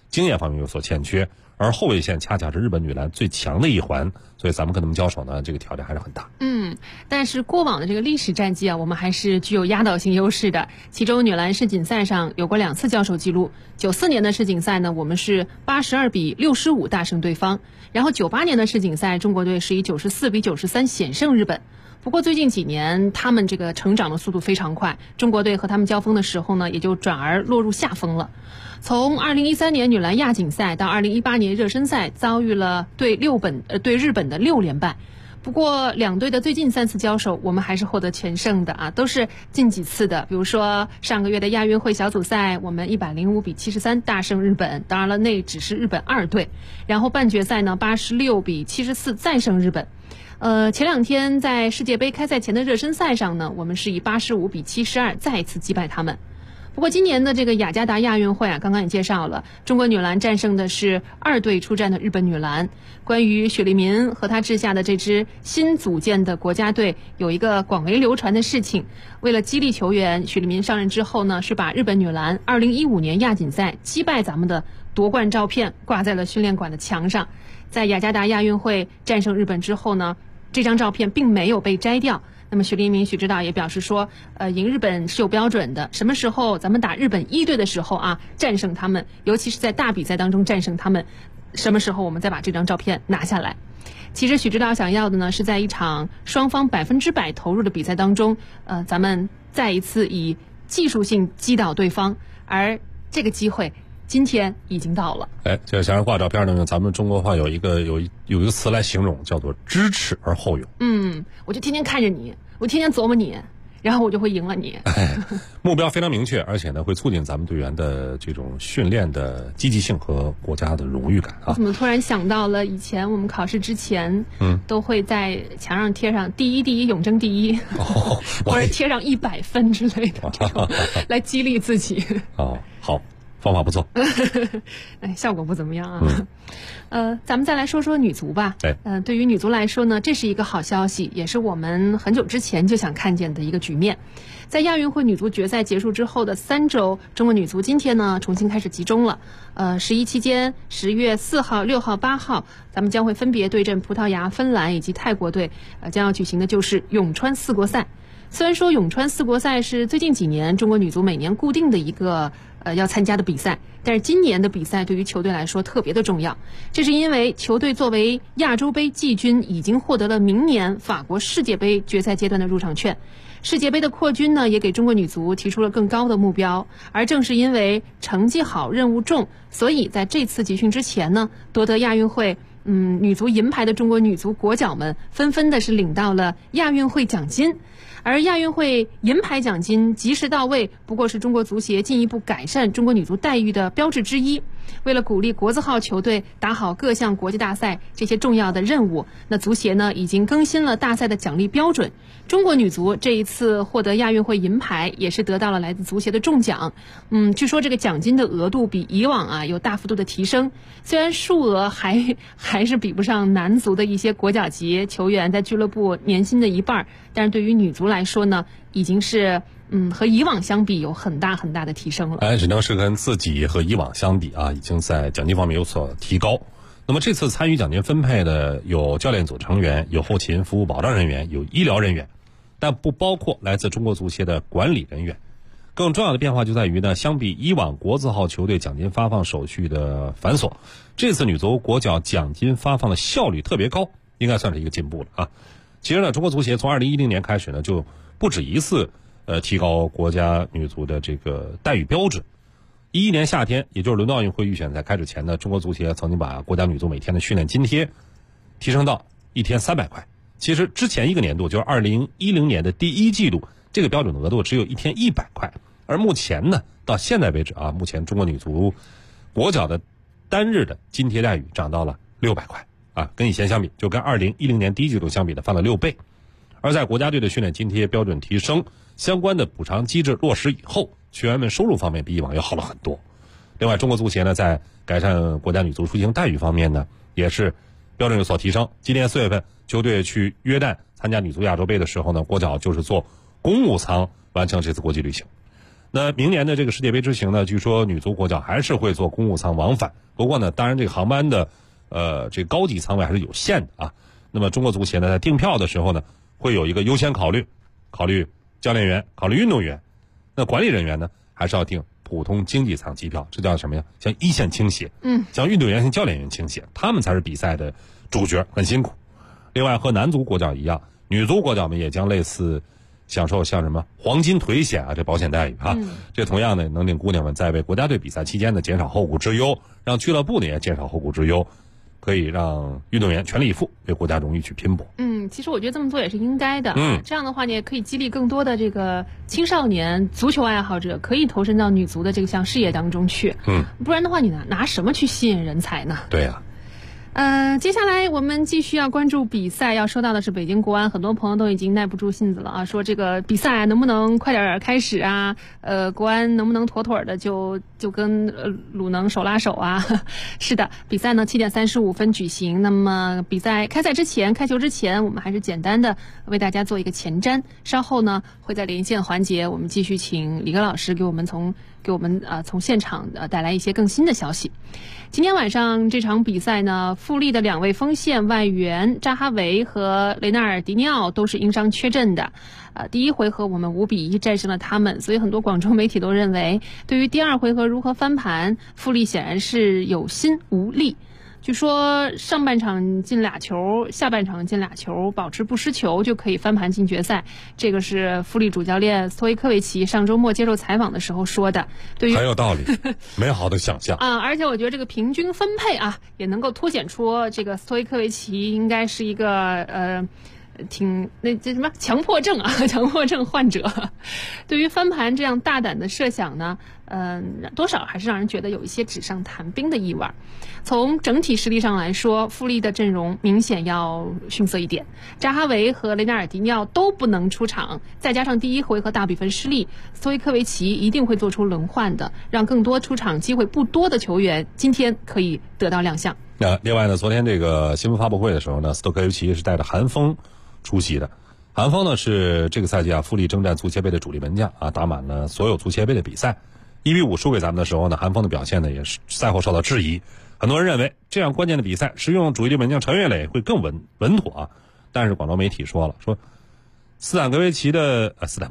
经验方面有所欠缺，而后卫线恰恰是日本女篮最强的一环，所以咱们跟他们交手呢，这个挑战还是很大。 但是过往的这个历史战绩啊，我们还是具有压倒性优势的。其中女篮世锦赛上有过2次交手记录，94年的世锦赛呢，我们是82比65大胜对方，然后98年的世锦赛，中国队是以94比93险胜日本。不过最近几年他们这个成长的速度非常快，中国队和他们交锋的时候呢，也就转而落入下风了。从2013年女篮亚锦赛到2018年热身赛，遭遇了对日本的6连败。不过两队的最近3次交手，我们还是获得全胜的啊，都是近几次的。比如说上个月的亚运会小组赛，我们105比73大胜日本，当然了，那只是日本2队。然后半决赛呢，86比74再胜日本。前2天在世界杯开赛前的热身赛上呢，我们是以85比72再一次击败他们。不过今年的这个雅加达亚运会啊，刚刚也介绍了，中国女篮战胜的是2队出战的日本女篮。关于许利民和她治下的这支新组建的国家队，有一个广为流传的事情。为了激励球员，许利民上任之后呢，是把日本女篮2015年亚锦赛击败咱们的夺冠照片挂在了训练馆的墙上。在雅加达亚运会战胜日本之后呢，这张照片并没有被摘掉。那么许利民许指导也表示说，赢日本是有标准的，什么时候咱们打日本1队的时候啊，战胜他们，尤其是在大比赛当中战胜他们，什么时候我们再把这张照片拿下来。其实许指导想要的呢，是在一场双方100%投入的比赛当中，咱们再一次以技术性击倒对方，而这个机会今天已经到了。 这想要挂照片呢，咱们中国话有一个词来形容，叫做知耻而后勇。 我就天天看着你，我天天琢磨你，然后我就会赢了你。 目标非常明确，而且呢会促进咱们队员的这种训练的积极性和国家的荣誉感啊。 我怎么突然想到了以前我们考试之前，都会在墙上贴上第一永争第一，或者贴上100分之类的这种，来激励自己。 好。方法不错， 效果不怎么样啊。咱们再来说说女足吧。对于女足来说呢，这是一个好消息，也是我们很久之前就想看见的一个局面。在亚运会女足决赛结束之后的3周，中国女足今天呢重新开始集中了。11期间，10月4号、6号、8号，咱们将会分别对阵葡萄牙、芬兰以及泰国队，将要举行的就是咏川4国赛。虽然说咏川4国赛是最近几年中国女足每年固定的一个要参加的比赛，但是今年的比赛对于球队来说特别的重要。这是因为球队作为亚洲杯季军，已经获得了明年法国世界杯决赛阶段的入场券。世界杯的扩军呢，也给中国女足提出了更高的目标。而正是因为成绩好、任务重，所以在这次集训之前呢，夺得亚运会女足银牌的中国女足国脚们纷纷的是领到了亚运会奖金。而亚运会银牌奖金及时到位，不过是中国足协进一步改善中国女足待遇的标志之一。为了鼓励国字号球队打好各项国际大赛这些重要的任务，那足协呢已经更新了大赛的奖励标准。中国女足这一次获得亚运会银牌，也是得到了来自足协的重奖。据说这个奖金的额度比以往有大幅度的提升。虽然数额还是比不上男足的一些国脚级球员在俱乐部年薪的1半，但是对于女足来说呢，已经是和以往相比有很大很大的提升了。 只能是跟自己和以往相比已经在奖金方面有所提高。那么这次参与奖金分配的有教练组成员，有后勤服务保障人员，有医疗人员，但不包括来自中国足协的管理人员。更重要的变化就在于呢，相比以往国字号球队奖金发放手续的繁琐，这次女足国脚奖金发放的效率特别高，应该算是一个进步了啊。其实呢，中国足协从2010年开始呢，就不止一次提高国家女足的这个待遇标准。11年夏天，也就是伦敦奥运会预选赛开始前呢，中国足协曾经把国家女足每天的训练津贴提升到1天300块。其实之前一个年度，就是2010年的第1季度，这个标准的额度只有1天100块。而目前呢，到现在为止目前中国女足国脚的单日的津贴待遇涨到了600块跟以前相比，就跟2010年第1季度相比的翻了6倍。而在国家队的训练津贴标准提升，相关的补偿机制落实以后，学员们收入方面比以往要好了很多。另外，中国足协呢在改善国家女足出行待遇方面呢，也是标准有所提升。今年4月份，球队去约旦参加女足亚洲杯的时候呢，国脚就是坐公务舱完成这次国际旅行。 那明年的这个世界杯之行呢，据说女足国脚还是会做公务舱往返，不过呢，当然这个航班的这个高级舱位还是有限的啊。那么中国足协呢，在订票的时候呢，会有一个优先考虑教练员，考虑运动员，那管理人员呢，还是要订普通经济舱机票，这叫什么呀？向一线倾斜，向运动员、向教练员倾斜，他们才是比赛的主角，很辛苦。另外，和男足国脚一样，女足国脚们也将类似享受像什么黄金腿险啊这保险待遇啊，这同样呢能令姑娘们在为国家队比赛期间呢减少后顾之忧，让俱乐部呢也减少后顾之忧，可以让运动员全力以赴为国家荣誉去拼搏。 其实我觉得这么做也是应该的。这样的话呢，也可以激励更多的这个青少年足球爱好者可以投身到女足的这个项事业当中去。不然的话，你拿什么去吸引人才呢？ 对呀。 接下来我们继续要关注比赛，要说到的是北京国安，很多朋友都已经耐不住性子了啊，说这个比赛能不能快点开始啊？国安能不能妥妥的就跟鲁能手拉手啊？是的，比赛呢7点35分举行。那么比赛开球之前，我们还是简单的为大家做一个前瞻。稍后呢会在连线环节，我们继续请李哥老师给我们从现场带来一些更新的消息。今天晚上这场比赛呢，富力的2位锋线外援扎哈维和雷纳尔迪尼奥都是因伤缺阵的。第一回合我们5比1战胜了他们，所以很多广州媒体都认为，对于第2回合如何翻盘，富力显然是有心无力。据说上半场进2球，下半场进2球，保持不失球就可以翻盘进决赛。这个是富力主教练斯托伊科维奇上周末接受采访的时候说的。对于很有道理，美好的想象而且我觉得这个平均分配也能够凸显出这个斯托伊科维奇应该是一个强迫症患者。对于翻盘这样大胆的设想呢，多少还是让人觉得有一些纸上谈兵的意味。从整体实力上来说，富力的阵容明显要逊色一点，扎哈维和雷纳尔迪尼奥都不能出场，再加上第一回合大比分失利，斯托伊科维奇一定会做出轮换的，让更多出场机会不多的球员今天可以得到亮相。 另外呢，昨天这个新闻发布会的时候呢，斯托科维奇是带着韩锋出席的。韩锋呢是这个赛季富力征战足协杯的主力门将打满了所有足协杯的比赛。1比5输给咱们的时候呢，韩锋的表现呢也是赛后受到质疑。很多人认为这样关键的比赛使用主力门将陈岳磊会更稳妥但是广州媒体说斯坦科维奇了，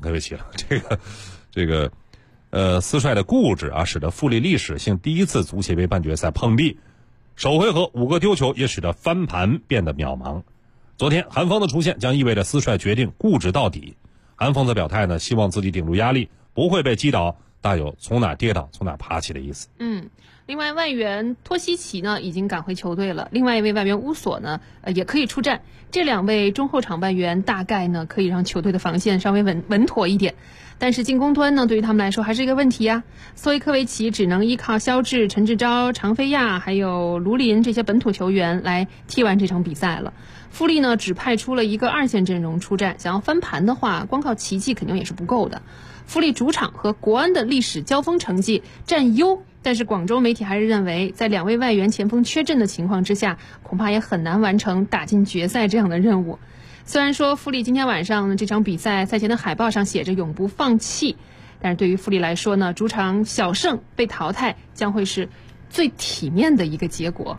这个斯帅的固执使得富力历史性第一次足协杯半决赛碰壁，首回合5个丢球也使得翻盘变得渺茫。昨天韩锋的出现将意味着斯帅决定固执到底。韩锋的表态呢，希望自己顶住压力，不会被击倒，大有从哪跌倒从哪爬起的意思。 另外外援托西奇呢已经赶回球队了，另外一位外援乌索呢也可以出战。这2位中后场外援大概呢可以让球队的防线稍微稳妥一点，但是进攻端呢对于他们来说还是一个问题斯托伊科维奇只能依靠肖智、陈志钊、常飞亚还有卢林这些本土球员来踢完这场比赛了。富力呢只派出了一个2线阵容出战，想要翻盘的话，光靠奇迹肯定也是不够的。富力主场和国安的历史交锋成绩占优，但是广州媒体还是认为，在2位外援前锋缺阵的情况之下，恐怕也很难完成打进决赛这样的任务。虽然说富力今天晚上这场比赛赛前的海报上写着永不放弃，但是对于富力来说呢，主场小胜被淘汰将会是最体面的一个结果。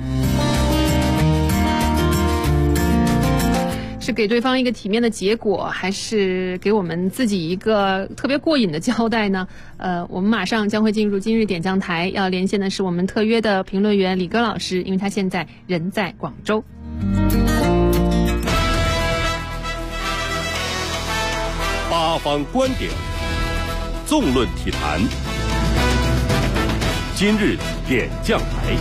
是给对方一个体面的结果，还是给我们自己一个特别过瘾的交代呢？我们马上将会进入今日点将台，要连线的是我们特约的评论员李戈老师，因为他现在人在广州。 八方观点，纵论体坛，今日点将台。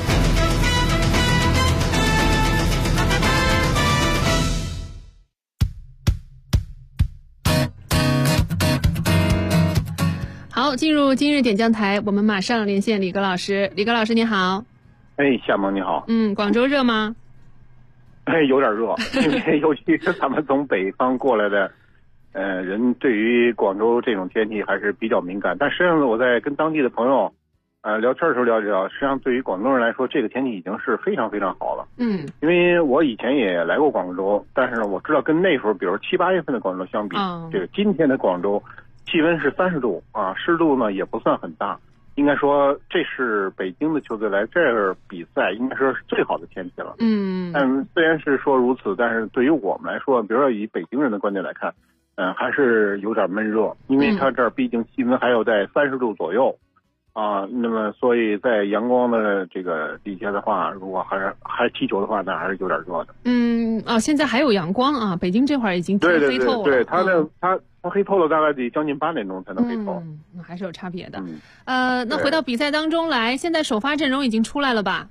好，进入今日点将台，我们马上连线李戈老师。李戈老师你好。 夏萌你好。 广州热吗？ 有点热，因为尤其是咱们从北方过来的人，对于广州这种天气还是比较敏感。但实际上我在跟当地的朋友聊天的时候了解到，实际上对于广东人来说，这个天气已经是非常非常好了。因为我以前也来过广州，但是呢，我知道跟那时候，比如7、8月份的广州相比，这个今天的广州气温是30度啊，湿度呢也不算很大。应该说，这是北京的球队来这儿比赛，应该说是最好的天气了。但虽然是说如此，但是对于我们来说，比如说以北京人的观点来看，还是有点闷热，因为它这儿毕竟气温还有在30度左右啊。那么，所以在阳光的这个底下的话，如果还踢球的话，那还是有点热的。 现在还有阳光啊，北京这会儿已经天黑透了。 对，它黑透了，大概得将近8点钟才能黑透。 那还是有差别的。那回到比赛当中来，现在首发阵容已经出来了吧？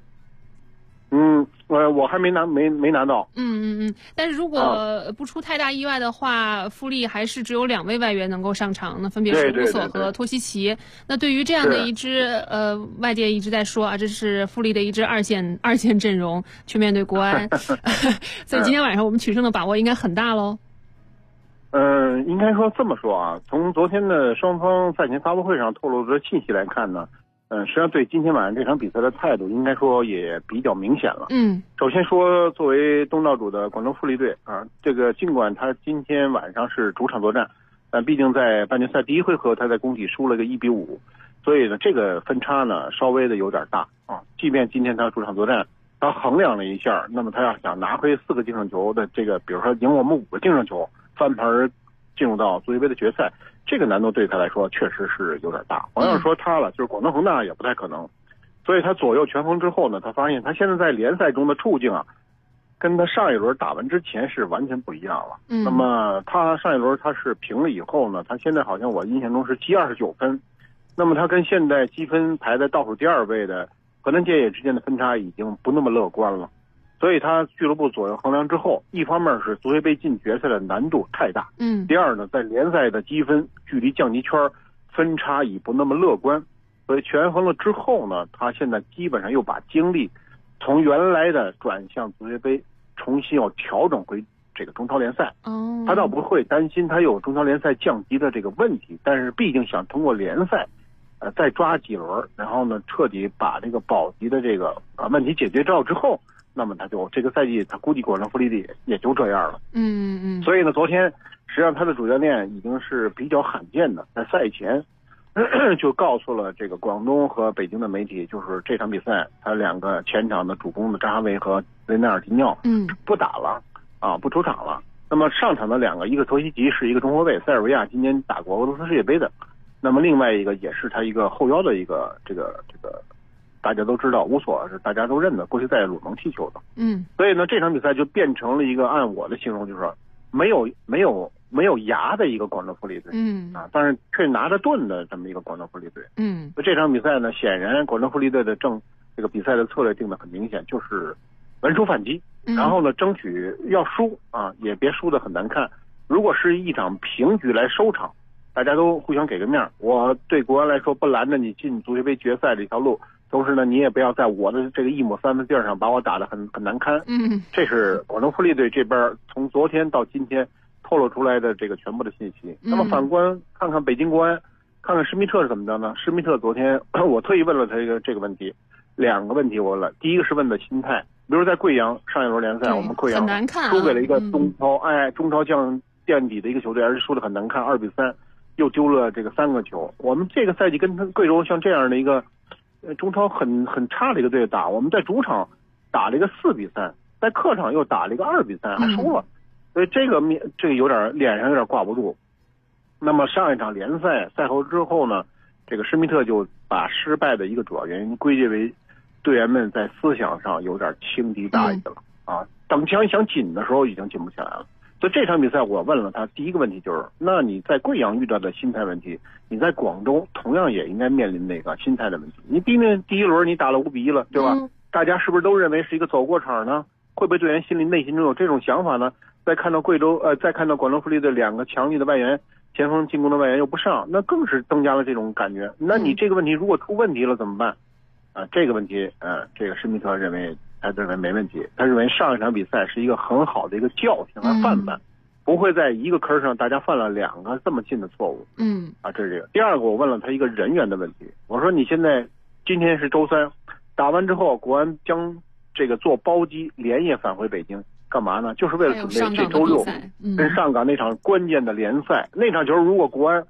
我还没拿到。 但是如果不出太大意外的话，富力还是只有2位外援能够上场，那分别是乌索和托西奇。那对于这样的一支外界一直在说啊，这是富力的一支二线阵容去面对国安，所以今天晚上我们取胜的把握应该很大喽。 应该说这么说啊，从昨天的双方赛前发布会上透露的信息来看呢，实际上对今天晚上这场比赛的态度，应该说也比较明显了。首先说，作为东道主的广州富力队啊，这个尽管他今天晚上是主场作战，但毕竟在半决赛第一回合他在工体输了个1-5，所以呢这个分差呢稍微的有点大啊。即便今天他主场作战，他衡量了一下，那么他要想拿回4个净胜球的这个，比如说赢我们5个净胜球，翻盘进入到足协杯的决赛，这个难度对他来说确实是有点大。我要是说他了，就是广东恒大也不太可能。所以他左右权衡之后呢，他发现他现在在联赛中的处境啊，跟他上一轮打完之前是完全不一样了。那么他上一轮他是平了以后呢，他现在好像我印象中是积29分，那么他跟现在积分排在倒数第2位的河南建业之间的分差已经不那么乐观了。所以他俱乐部左右衡量之后，一方面是足协杯进决赛的难度太大，第二呢，在联赛的积分距离降级圈分差已不那么乐观，所以权衡了之后呢，他现在基本上又把精力从原来的转向足协杯，重新要调整回这个中超联赛。他倒不会担心他有中超联赛降级的这个问题，但是毕竟想通过联赛再抓几轮，然后呢彻底把这个保级的这个问题解决掉之后，那么他就这个赛季他估计广州富力也就这样了。所以呢，昨天实际上他的主教练已经是比较罕见的，在赛前就告诉了这个广东和北京的媒体，就是这场比赛他2个前场的主攻的扎哈维和雷纳尔迪尼奥不打了啊，不出场了。那么上场的2个，一个托西奇是一个中后卫，塞尔维亚今年打过俄罗斯世界杯的，那么另外一个也是他一个后腰的一个这个大家都知道，乌索是大家都认的，过去在鲁能踢球的。所以呢，这场比赛就变成了一个按我的形容，就是说没有牙的一个广州富力队。但是却拿着盾的这么一个广州富力队。这场比赛呢，显然广州富力队的这个比赛的策略定得很明显，就是稳守反击，然后呢争取要输啊，也别输得很难看。如果是一场平局来收场，大家都互相给个面，我对国安来说不拦着你进足协杯决赛这条路，同时呢，你也不要在我的这个1亩3分地上把我打得很难堪。这是广州富力队这边从昨天到今天透露出来的这个全部的信息。那么反观看看北京国安，看看施密特是怎么着呢？施密特昨天我特意问了他这个问题，2个问题我问了。第一个是问的心态，比如在贵阳上一轮联赛，我们贵阳输给了一个中超降垫底的一个球队，而且输得很难看2-3，又丢了这个3个球。我们这个赛季跟贵州像这样的一个中超很差的一个队打，我们在主场打了一个4-3，在客场又打了一个2-3，还输了，所以这个有点脸上有点挂不住。那么上一场联赛赛后之后呢，这个施密特就把失败的一个主要原因归结为队员们在思想上有点轻敌大意了啊，等想紧的时候已经紧不起来了。所以这场比赛我问了他第一个问题就是，那你在贵阳遇到的心态问题，你在广州同样也应该面临那个心态的问题。你毕竟第一轮你打了5-1了，对吧？大家是不是都认为是一个走过场呢？会不会队员内心中有这种想法呢？再看到广州富力的2个强力的外援，前锋进攻的外援又不上，那更是增加了这种感觉。那你这个问题如果出问题了怎么办？这个问题这个施密特他认为没问题，他认为上一场比赛是一个很好的一个教训和范本，不会在一个坑上大家犯了2个这么近的错误。这是这个。第二个，我问了他一个人员的问题，我说你今天是周3，打完之后国安将这个坐包机连夜返回北京，干嘛呢？就是为了准备这周6跟上港那场关键的联赛。那场球如果国安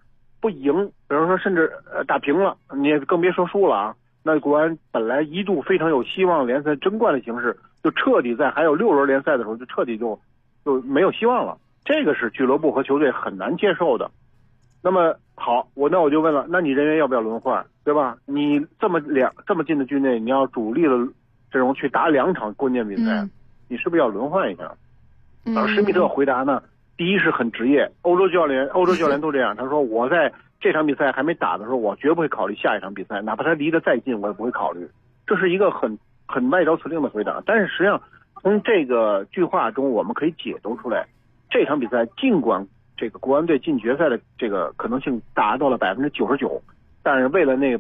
不赢，比如说甚至打平了，你也更别说输了啊。那国安本来一度非常有希望联赛争冠的形势，就彻底在还有6轮联赛的时候就彻底就没有希望了。这个是俱乐部和球队很难接受的。那么好，我就问了，那你人员要不要轮换，对吧？你这么近的军内，你要主力的阵容去打2场关键比赛，你是不是要轮换一下？而施密特回答呢，第一是很职业，欧洲教练都这样，他说我在这场比赛还没打的时候，我绝不会考虑下一场比赛，哪怕他离得再近，我也不会考虑。这是一个很外交辞令的回答。但是实际上从这个句话中，我们可以解读出来，这场比赛尽管这个国安队进决赛的这个可能性达到了99%，但是为了那个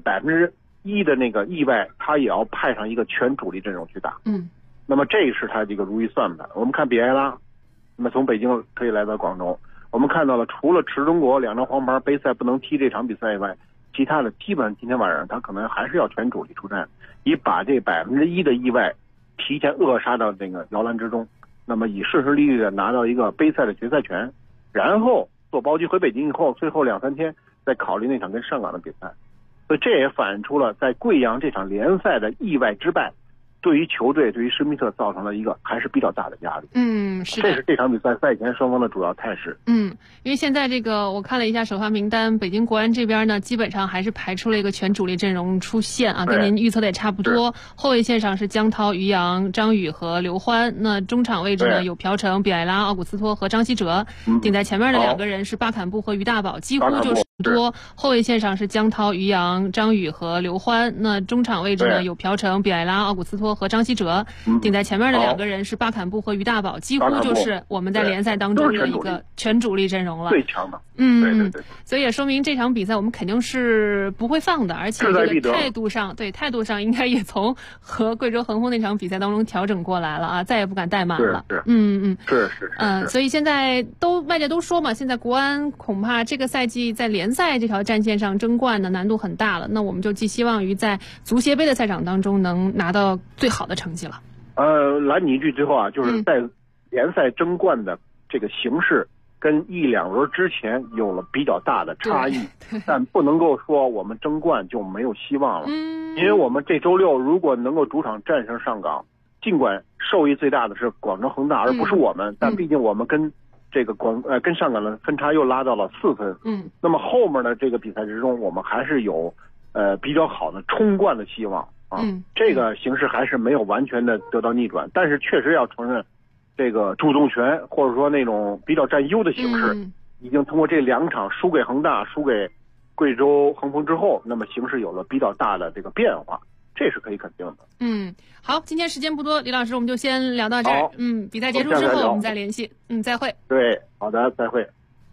1%的那个意外，他也要派上一个全主力阵容去打。那么这是他这个如意算盘。我们看比埃拉，那么从北京可以来到广州，我们看到了除了池中国2张黄牌杯赛不能踢这场比赛以外，其他的基本上今天晚上他可能还是要全主力出战，以把这1%的意外提前扼杀到这个摇篮之中，那么以顺顺利利的拿到一个杯赛的决赛权，然后坐包机回北京以后，最后2-3天再考虑那场跟上港的比赛。所以这也反映出了在贵阳这场联赛的意外之败，对于球队对于施密特造成了一个还是比较大的压力。 是的， 这是这场比赛赛前双方的主要态势。 因为现在这个我看了一下首发名单，北京国安这边呢基本上还是排出了一个全主力阵容出现啊，跟您预测的也差不多。后卫线上是江涛、于洋、张宇和刘欢，那中场位置呢有朴成、比埃拉、奥古斯托和张稀哲，顶在前面的2个人是巴坎布和于大宝，几乎就是多。后卫线上是江涛、于洋、张宇和刘欢，那中场位置呢有朴成、比埃拉、奥古斯托和张稀哲，顶在前面的2个人是巴坎布和于大宝，几乎就是我们在联赛当中的一个全主力阵容了， 最强的。 所以也说明这场比赛我们肯定是不会放的，而且这个态度上应该也从和贵州恒丰那场比赛当中调整过来了啊，再也不敢怠慢了。所以现在外界都说嘛，现在国安恐怕这个赛季在联赛这条战线上争冠的难度很大了，那我们就寄希望于在足协杯的赛场当中能拿到最好的成绩了。 拦你一句之后啊，就是在联赛争冠的这个形势跟1-2轮之前有了比较大的差异，但不能够说我们争冠就没有希望了。因为我们这周6如果能够主场战胜上港，尽管受益最大的是广州恒大而不是我们，但毕竟我们跟这个跟上港的分差又拉到了4分。那么后面的这个比赛之中，我们还是有比较好的冲冠的希望啊。这个形势还是没有完全的得到逆转，但是确实要承认，这个主动权或者说那种比较占优的形势，已经通过这2场输给恒大、输给贵州恒丰之后，那么形势有了比较大的这个变化，这是可以肯定的。 好，今天时间不多，李老师我们就先聊到这儿。比赛结束之后我们再联系。再会。 对，好的，再会。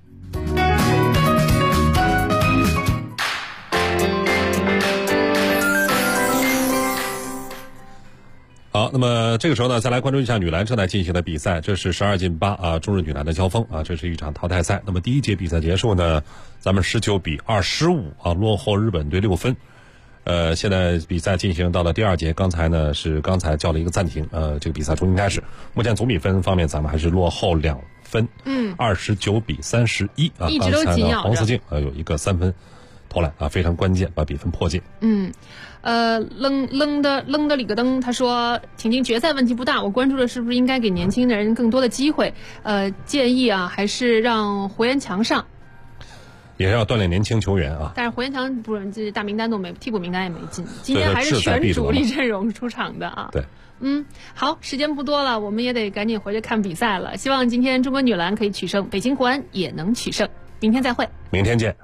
好，那么这个时候呢，再来关注一下女篮正在进行的比赛，这是12进8啊，中日女篮的交锋啊，这是一场淘汰赛。那么第1节比赛结束呢，咱们19比25啊，落后日本队6分。现在比赛进行到了第2节，刚才叫了一个暂停，这个比赛重新开始。目前总比分方面，咱们还是落后2分，29比31啊。 一直都紧咬着。 黄思静有一个3分投篮啊，非常关键，把比分破解。 扔的里格登他说，挺进决赛问题不大，我关注的是不是应该给年轻人更多的机会？建议啊，还是让胡延强上。 也是要锻炼年轻球员啊。 但是胡延强不是这大名单都没，替补名单也没进，今天还是全主力阵容出场的啊。 对。 好，时间不多了，我们也得赶紧回去看比赛了。希望今天中国女篮可以取胜，北京国安也能取胜。明天再会。 明天见。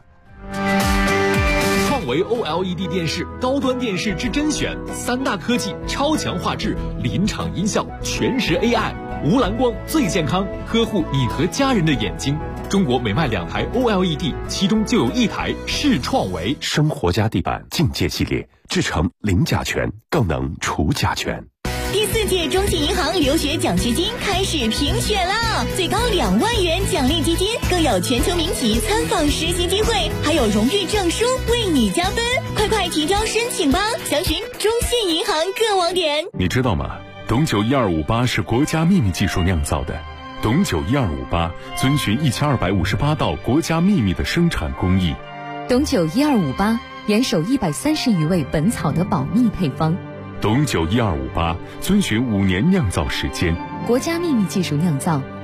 创维 OLED 电视，高端电视之甄选，3大科技，超强画质，临场音效，全时 AI， 无蓝光最健康，呵护你和家人的眼睛。中国每卖2台 OLED， 其中就有1台是创维。 生活家地板境界系列，制成零甲醛，更能除甲醛。 第4届中信银行留学奖学金开始评选啦！最高2万元奖励基金，更有全球名企参访实习机会，还有荣誉证书为你加分！快提交申请吧！详询中信银行各网点。 你知道吗？董酒1258是国家秘密技术酿造的。董酒1258遵循1258道国家秘密的生产工艺， 董酒1258严守130余味本草的保密配方。 董酒1258遵循5年酿造时间， 国家秘密技术酿造，